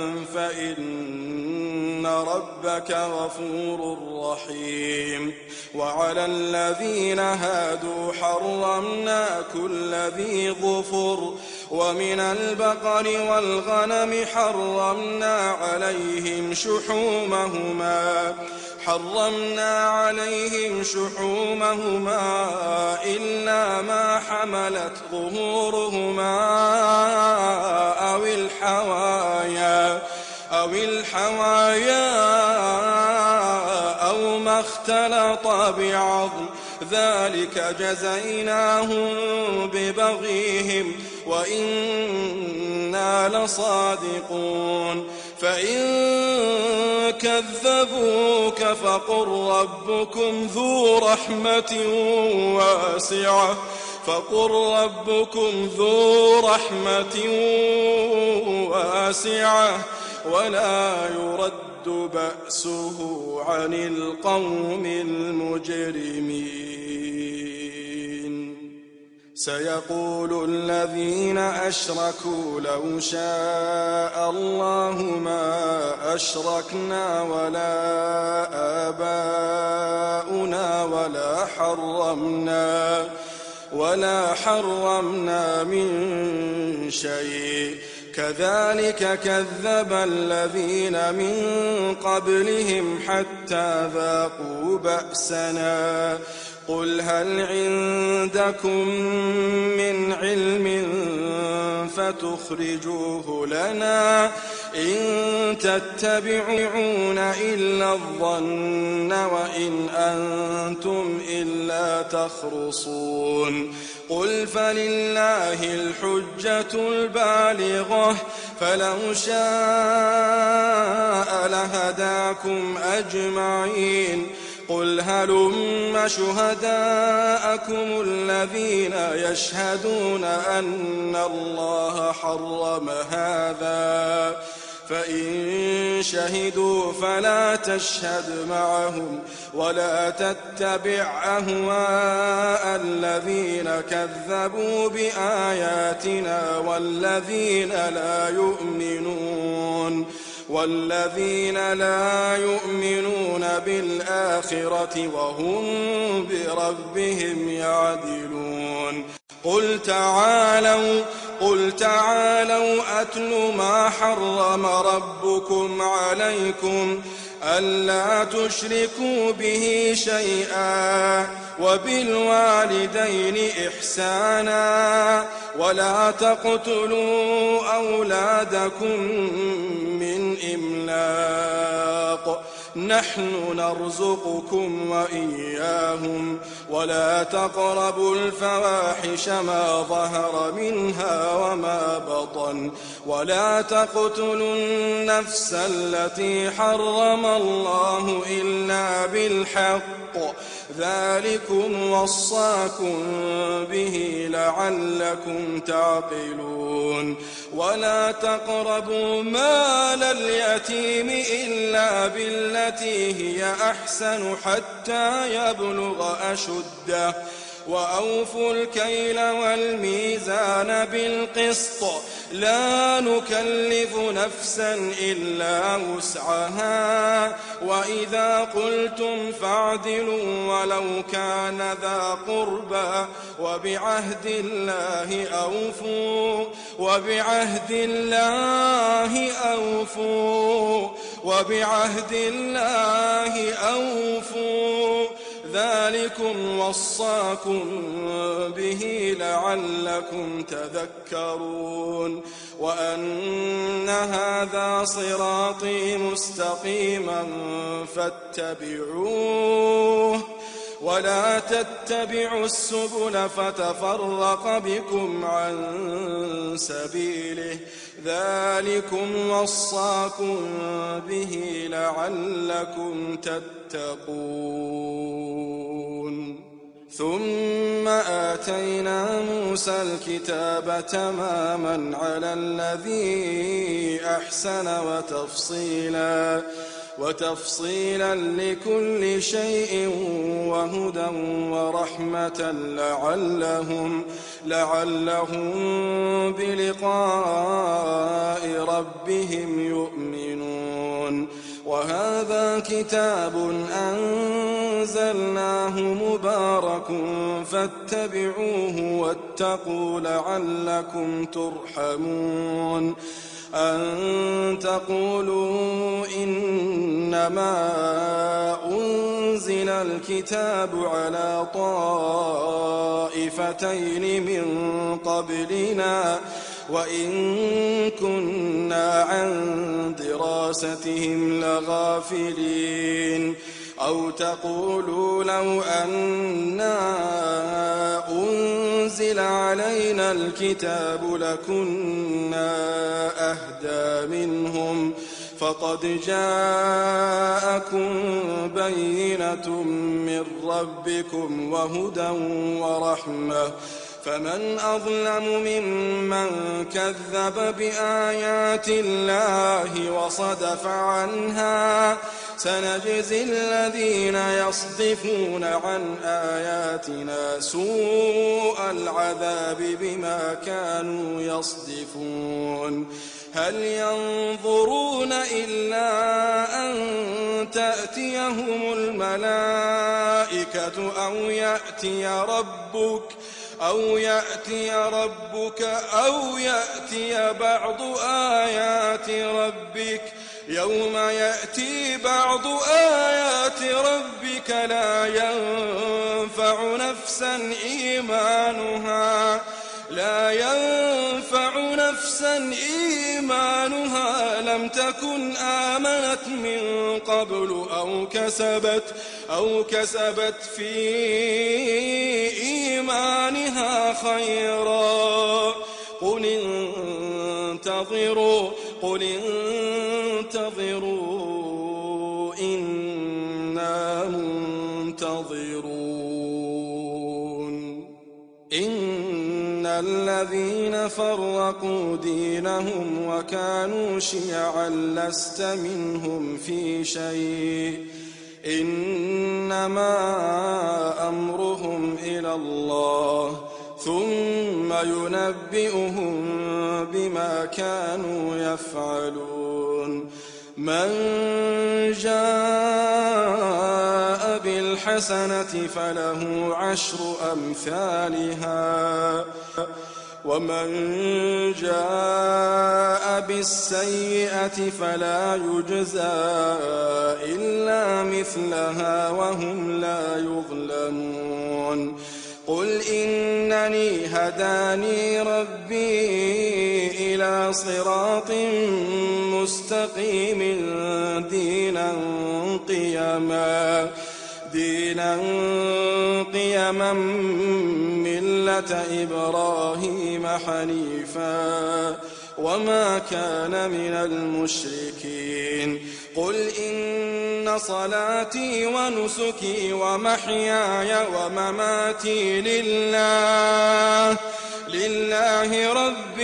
فإن ربك غفور رحيم وعلى الذين هادوا حرمنا كل ذي ظفر ومن البقر والغنم حرمنا عليهم شحومهما حرمنا عليهم شحومهما إلا ما حملت ظهورهما أو الحوايا أو الحوايا أو ما اختلط بعظم ذلك جزيناهم ببغيهم وإنا لصادقون فإن كذبوك فقل ربكم ذو رحمة واسعة فقل ربكم ذو رحمة واسعة ولا يرد بأسه عن القوم المجرمين سيقول الذين أشركوا لو شاء الله ما أشركنا ولا آباؤنا ولا حرمنا ولا حرمنا من شيء كذلك كذب الذين من قبلهم حتى ذاقوا بأسنا قل هل عندكم من علم فتخرجوه لنا إن تتبعون إلا الظن وإن أنتم إلا تخرصون قل فلله الحجة البالغة فلو شاء لهداكم أجمعين قل هلم شهداءكم الذين يشهدون أن الله حرم هذا فإن شهدوا فلا تشهد معهم ولا تتبع أهواء الذين كذبوا بآياتنا والذين لا يؤمنون والذين لا يؤمنون بالآخرة وهم بربهم يعدلون قل تعالوا قل تعالوا أتل ما حرم ربكم عليكم ألا تشركوا به شيئا وبالوالدين إحسانا ولا تقتلوا أولادكم من إملاق نحن نرزقكم وإياهم ولا تقربوا الفواحش ما ظهر منها وما بطن ولا تقتلوا النفس التي حرم الله إلا بالحق ذلكم وصاكم به لعلكم تعقلون ولا تقربوا مال اليتيم إلا بالتي هي أحسن حتى يبلغ أشده وأوفوا الكيل والميزان بالقسط لا نكلف نفسا إلا وسعها وإذا قلتم فاعدلوا ولو كان ذا قربى وبعهد الله أوفوا وبعهد الله أوفوا وبعهد الله أوفوا ذلكم وصاكم به لعلكم تذكرون وأن هذا صراطي مستقيما فاتبعوه ولا تتبعوا السبل فتفرق بكم عن سبيله ذلكم وصاكم به لعلكم تتقون ثم آتينا موسى الكتاب تماما على الذي أحسن وتفصيلا وتفصيلا لكل شيء وهدى ورحمة لعلهم لعلهم بلقاء ربهم يؤمنون وهذا كتاب أنزلناه مبارك فاتبعوه واتقوا لعلكم ترحمون أن تقولوا إنما أنزل الكتاب على طائفتين من قبلنا وإن كنا عن دراستهم لغافلين أو تقولوا لو أنا أنزل علينا الكتاب لكنا أهدى منهم فقد جاءكم بينة من ربكم وهدى ورحمة فمن أظلم ممن كذب بآيات الله وصدف عنها سنجزي الذين يصدفون عن آياتنا سوء العذاب بما كانوا يصدفون هل ينظرون إلا أن تأتيهم الملائكة أو يأتي ربك أو يأتي ربك أو يأتي بعض آيات ربك يوم يأتي بعض آيات ربك لا ينفع نفسا إيمانها لا ينفع نفسا إيمانها لم تكن آمنت من قبل أو كسبت أو كسبت في إيمانها خيرا قل انتظروا قل انتظروا إنا منتظرون إن الذين فرقوا دينهم وكانوا شيعا لست منهم في شيء إنما أمرهم إلى الله ثم ينبئهم بما كانوا يفعلون من جاء بالحسنة فله عشر أمثالها ومن جاء بالسيئة فلا يجزى إلا مثلها وهم لا يظلمون قل إنني هداني ربي إلى صراط مستقيم دينا قيما دينا قيما ملة إبراهيم حنيفا وما كان من المشركين قل إن صلاتي ونسكي ومحياي ومماتي لله لله رب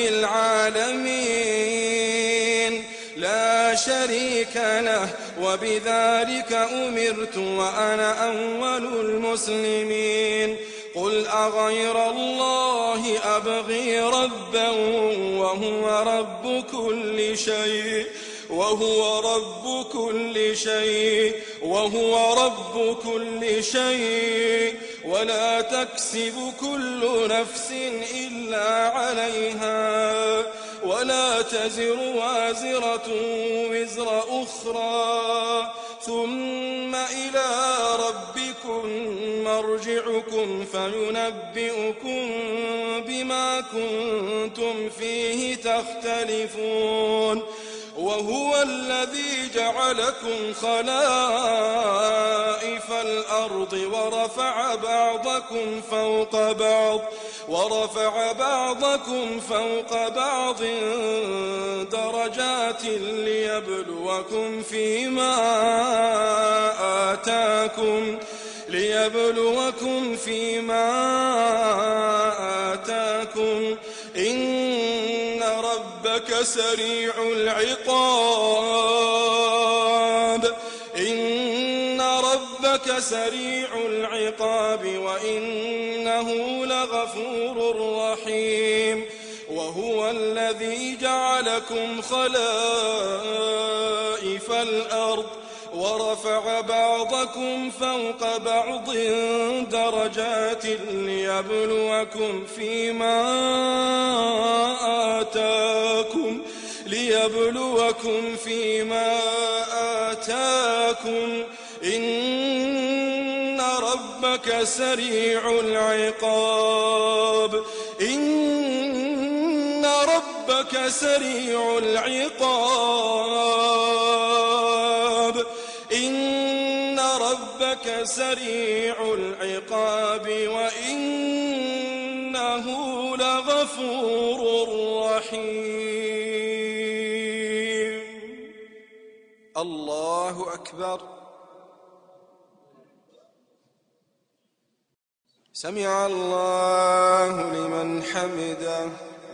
العالمين لا شريك له وبذلك أمرت وأنا أول المسلمين قل أغير الله أبغي ربا وهو رب كل شيء وهو رب كل شيء وهو رب كل شيء ولا تكسب كل نفس إلا عليها ولا تزر وازرة وزر أخرى ثم إلى ربكم مرجعكم فينبئكم بما كنتم فيه تختلفون وهو الذي جعلكم خلائف الأرض ورفع بعضكم فوق بعض ورفع بعضكم فوق بعض درجات ليبلوكم فيما آتاكم ليبلوكم فيما آتاكم إن ربك سريع العقاب إن ربك سريع العقاب وإنه لغفور رحيم وهو الذي جعلكم خلائف الأرض ورفع بعضكم فوق بعض درجات ليبلوكم فيما آتاكم ليبلوكم فيما آتاكم إن ربك سريع العقاب إن ربك سريع العقاب إن ربك سريع العقاب وإنه لغفور رحيم. الله أكبر. سمع الله لمن حمده.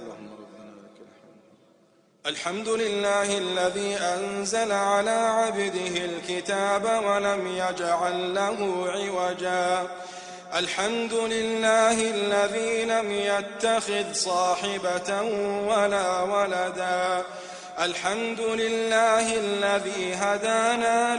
الحمد لله الذي أنزل على عبده الكتاب ولم يجعل له عوجا. الحمد لله الذي لم يتخذ صاحبة ولا ولدا. الحمد لله الذي هدانا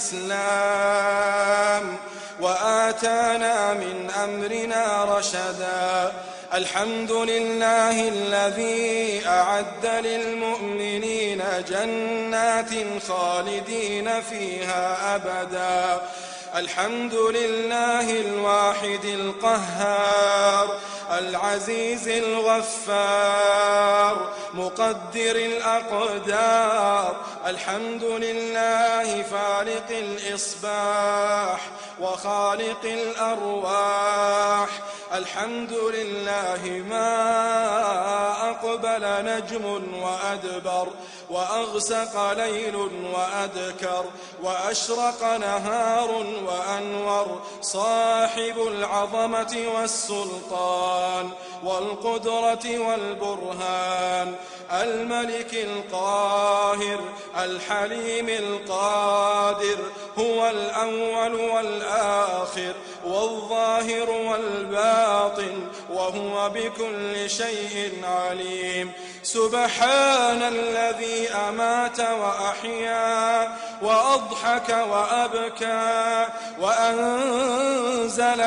للإسلام وآتانا من أمرنا رشدا. الحمد لله الذي أعد للمؤمنين جنات خالدين فيها أبدا. الحمد لله الواحد القهار العزيز الغفار مقدر الأقدار. الحمد لله فالق الإصباح وخالق الأرواح. الحمد لله ما أقبل نجم وأدبر وأغسق ليل وأدكر وأشرق نهار وأنور. صاحب العظمة والسلطان والقدرة والبرهان. الملك القاهر الحليم القادر. هو الأول والآخر والظاهر والباطن وهو بكل شيء عليم. سبحان الذي أمات وأحيا وأضحك وأبكى وأنزل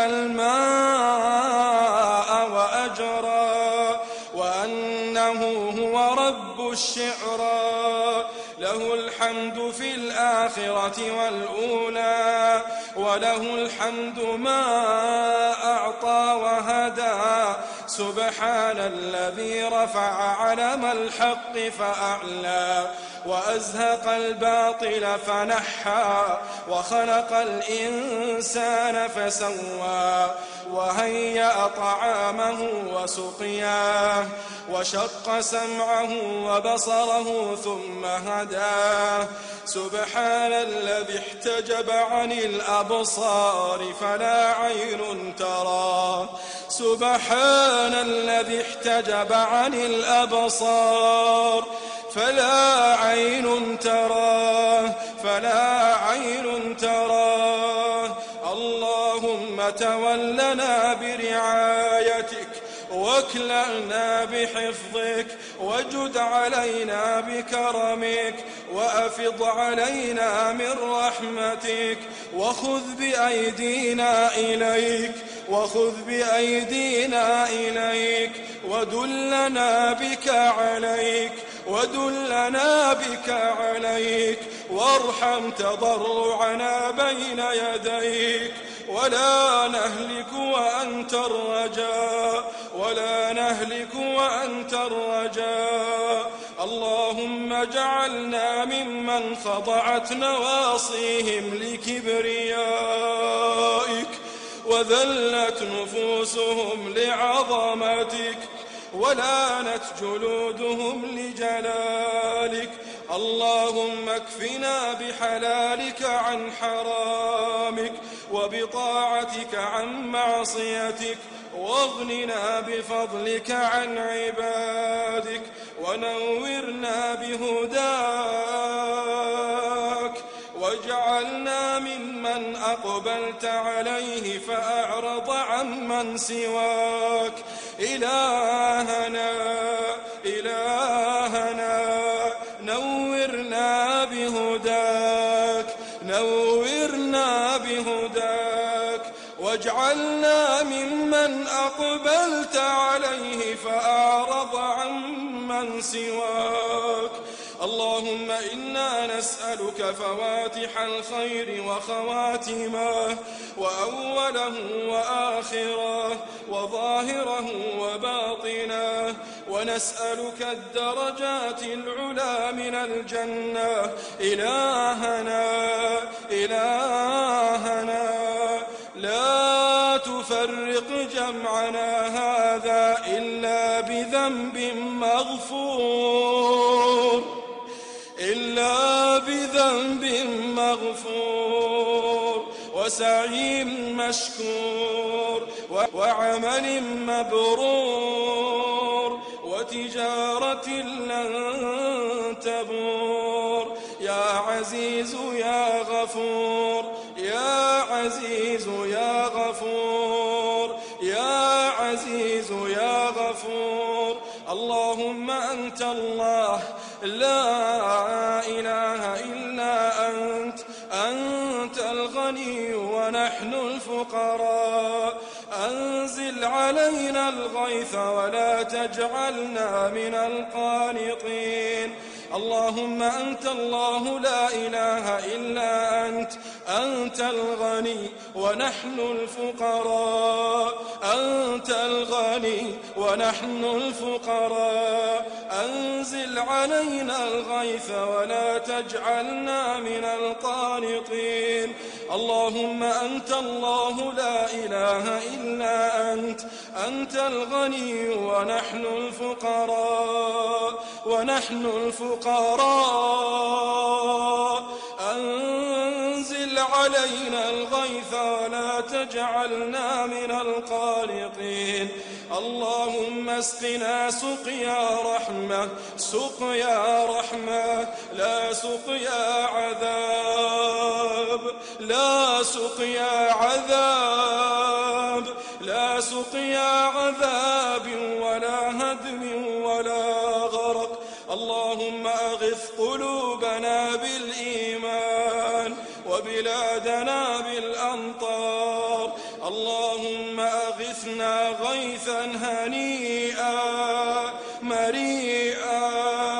الماء وأجرى وأنه هو رب الشعرى. له الحمد في الآخرة والأولى وله الحمد ما أعطى وهدى. سبحان الذي رفع علم الحق فأعلى وأزهق الباطل فنحى وخلق الإنسان فسوى وهيأ طعامه وسقياه وشق سمعه وبصره ثم هداه. سبحان الذي احتجب عن الأبصار فلا عين تراه. سبحان الذي احتجب عن الأبصار فلا عين تراه فلا عين تراه. اللهم تولنا برعايتك واكلأنا بحفظك وجد علينا بكرمك وأفض علينا من رحمتك وخذ بأيدينا إليك وخذ بأيدينا إليك ودلنا بك عليك ودلنا بك عليك وارحم تضرعنا بين يديك، ولا نهلك وأنت الرجاء ولا نهلك وأنت الرجاء. اللهم اجعلنا ممن خضعت نواصيهم لكبريائك وذلت نفوسهم لعظمتك ولانت جلودهم لجلالك. اللهم اكفنا بحلالك عن حرامك وبطاعتك عن معصيتك، واغننا بفضلك عن عبادك، ونورنا بهداك، واجعلنا ممن أقبلت عليه فأعرض عمن سواك. إلهنا إلهنا نورنا بهداك نورنا بهداك، واجعلنا ممن أقبلت عليه فأعرض عمن سواك. اللهم إنا نسألك فواتح الخير وخواتمه وأوله وآخره وظاهره وباطنه، ونسألك الدرجات العلى من الجنة. إلهنا إلهنا لا تفرق جمعنا هذا إلا بذنب مغفور إلا بذنب مغفور وسعي مشكور وعمل مبرور وتجارة لن تبور. يا عزيز يا غفور يا عزيز يا غفور يا عزيز يا غفور. اللهم أنت الله لا إله إلا أنت أنت الغني ونحن الفقراء. أنزل علينا الغيث ولا تجعلنا من القانطين. اللهم أنت الله لا إله إلا أنت أنت الغني ونحن الفقراء أنت الغني ونحن الفقراء. أنزل علينا الغيث ولا تجعلنا من القانطين. اللهم أنت الله لا إله إلا أنت أنت الغني ونحن الفقراء ونحن الفقراء. أنزل علينا الغيث ولا تجعلنا من القانطين. اللهم اسقنا سقيا رحمة سقيا رحمة لا سقيا عذاب لا سقيا عذاب لا سقيا عذاب ولا هدم ولا غرق. اللهم أغث قلوبنا بالإيمان وبلادنا بالأمطار. اللهم أغثنا غيثا هنيئا مريئا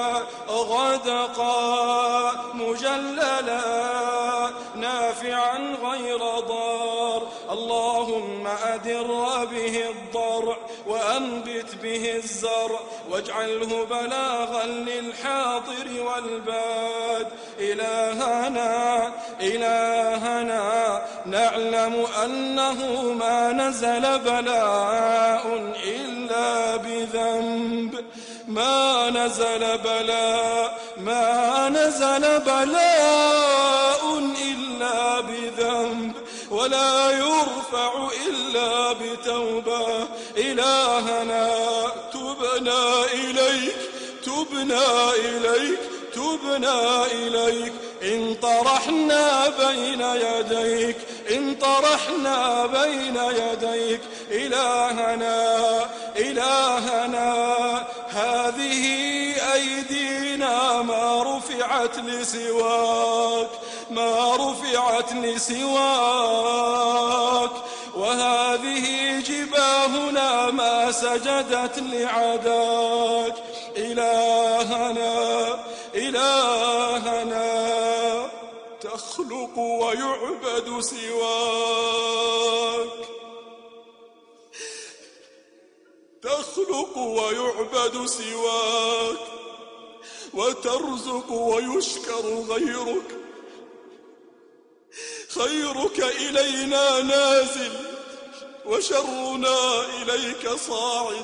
غدقا مجللا نافعا غير ضار. اللهم أدر به الضرع وأنبت به الزرع واجعله بلاغا للحاضر والباد. إلهنا إلهنا نعلم أنه ما نزل بلاء إلا بذنب ما نزل بلاء ما نزل بلاء إلا بذنب ولا يرفع إلا بتوبة. إلهنا تبنا إليك تبنا إليك تبنا إليك. إن طرحنا بين يديك إن طرحنا بين يديك. إلهنا إلهنا هذه أيدينا ما رفعت لسواك ما رفعت لسواك وهذه جباهنا ما سجدت لعداك. إلهنا إلهنا تخلق ويعبد سواك، تخلق ويعبد سواك، وترزق ويشكر غيرك. خيرك إلينا نازل، وشرنا إليك صاعد،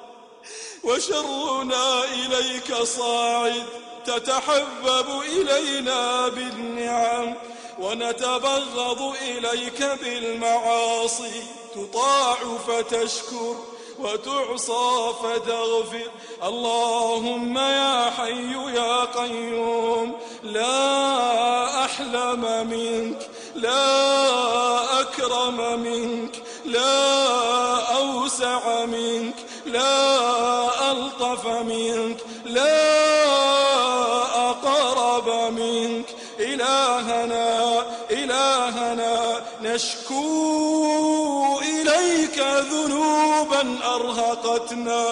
وشرنا إليك صاعد. تتحبب إلينا بالنعم، ونتبغض إليك بالمعاصي. تطاع فتشكر، وتعصى فتغفر. اللهم يا حي يا قيوم، لا أحلم منك، لا أكرم منك، لا أوسع منك، لا ألطف منك، لا أقرب منك. إلهنا إلهنا نشكو إليك ذنوبا أرهقتنا،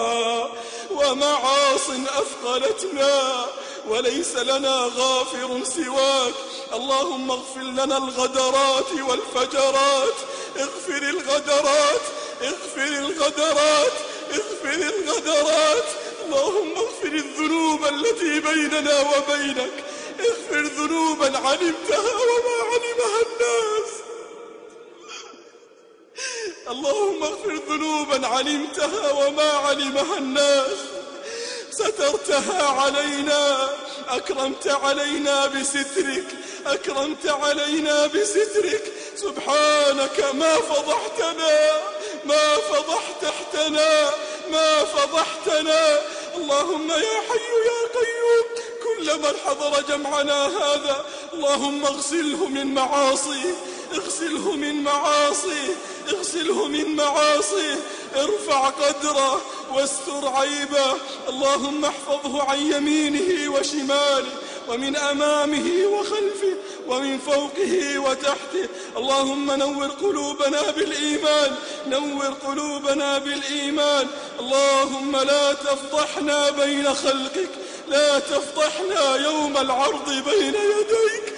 ومعاصٍ أثقلتنا، وليس لنا غافر سواك. اللهم اغفر لنا الغدرات والفجرات، اغفر الغدرات، اغفر الغدرات، اغفر الغدرات. اللهم اغفر الذنوب التي بيننا وبينك، اغفر ذنوبا علمتها وما علمها الناس. اللهم اغفر ذنوبا علمتها وما علمها الناس. سترتها علينا، أكرمت علينا بسترك، أكرمت علينا بسترك. سبحانك ما فضحتنا، ما فضحت تحتنا، ما فضحتنا. اللهم يا حي يا قيوم، كل من حضر جمعنا هذا اللهم اغسله من معاصيه، اغسله من معاصيه، اغسله من معاصيه. ارفع قدره واستر عيبه. اللهم احفظه عن يمينه وشماله، ومن أمامه وخلفه، ومن فوقه وتحته. اللهم نور قلوبنا بالإيمان، نور قلوبنا بالإيمان. اللهم لا تفضحنا بين خلقك، لا تفضحنا يوم العرض بين يديك.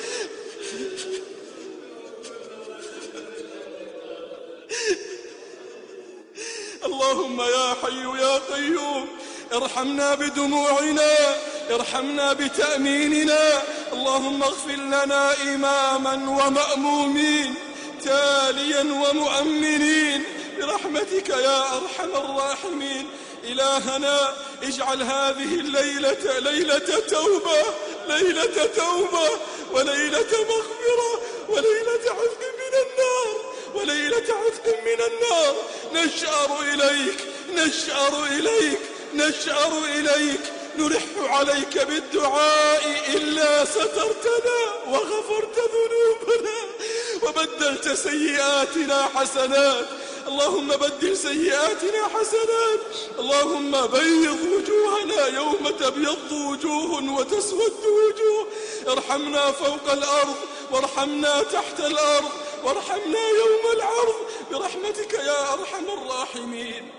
اللهم يا حي يا قيوم، ارحمنا بدموعنا، ارحمنا بتأميننا. اللهم اغفر لنا إماما ومأمومين، تاليا ومؤمنين، برحمتك يا أرحم الراحمين. إلهنا اجعل هذه الليلة ليلة توبة، ليلة توبة، وليلة مغفرة، وليلة عتق من النار، وليلة عتق من النار. نشأر إليك، نشأر إليك، نشأر إليك، نلح عليك بالدعاء إلا سترتنا وغفرت ذنوبنا وبدلت سيئاتنا حسنات. اللهم بدل سيئاتنا حسنات. اللهم بيض وجوهنا يوم تبيض وجوه وتسود وجوه. ارحمنا فوق الأرض، وارحمنا تحت الأرض، وارحمنا يوم العرض، برحمتك يا أرحم الراحمين.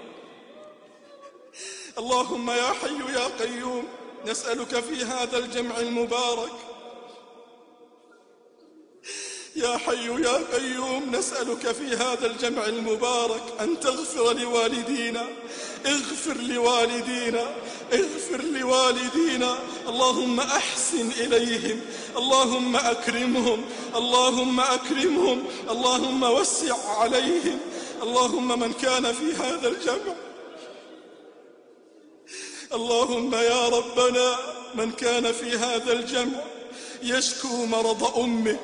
اللهم يا حي يا قيوم، نسألك في هذا الجمع المبارك، يا حي يا قيوم، نسألك في هذا الجمع المبارك أن تغفر لوالدينا، اغفر لوالدينا، اغفر لوالدينا. اللهم أحسن إليهم، اللهم أكرمهم، اللهم أكرمهم، اللهم وسع عليهم. اللهم من كان في هذا الجمع، اللهم يا ربنا من كان في هذا الجمع يشكو مرض أمه،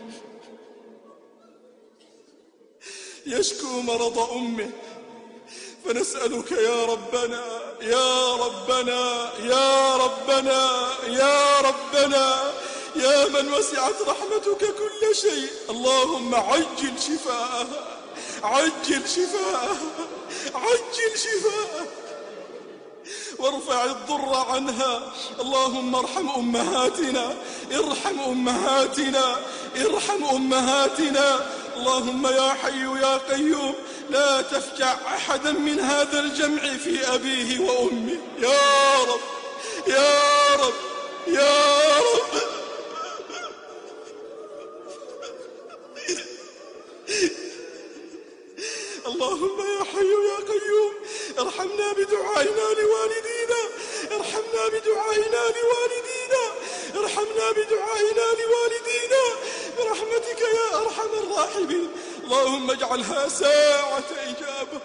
يشكو مرض أمه، فنسألك يا ربنا يا ربنا يا ربنا يا ربنا يا من وسعت رحمتك كل شيء، اللهم عجل شفاءها، عجل شفاءها، عجل شفاءها، وارفع الضر عنها. اللهم ارحم أمهاتنا، ارحم أمهاتنا، ارحم أمهاتنا. اللهم يا حي يا قيوم لا تفجع أحدا من هذا الجمع في أبيه وأمه يا رب يا رب يا رب. اللهم يا حي يا قيوم ارحمنا بدعائنا لوالدينا ارحمنا بدعائنا لوالدينا ارحمنا بدعائنا لوالدينا برحمتك يا أرحم الراحمين. اللهم اجعلها ساعة إجابة.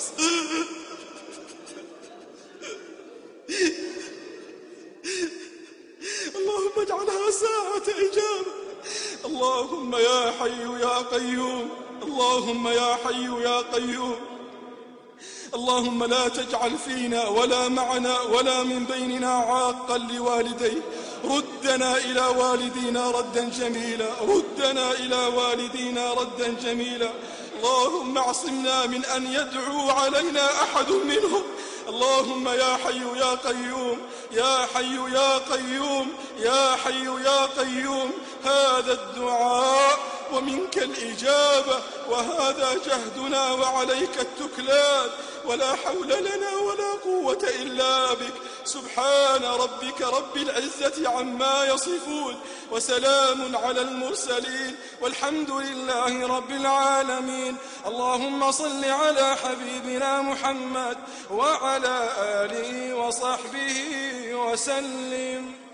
اللهم اجعلها ساعة إجابة. اللهم يا حي يا قيوم اللهم يا حي يا قيوم اللهم لا تجعل فينا ولا معنا ولا من بيننا عاقا لوالديه. ردنا إلى والدينا ردا جميلا ردنا إلى والدينا ردا جميلا. اللهم اعصمنا من أن يدعو علينا أحد منهم. اللهم يا حي يا قيوم يا حي يا قيوم يا حي يا قيوم هذا الدعاء ومنك الإجابة وهذا جهدنا وعليك التكلان ولا حول لنا ولا قوة إلا بك. سبحان ربك رب العزة عما يصفون وسلام على المرسلين والحمد لله رب العالمين. اللهم صل على حبيبنا محمد وعلى آله وصحبه وسلم.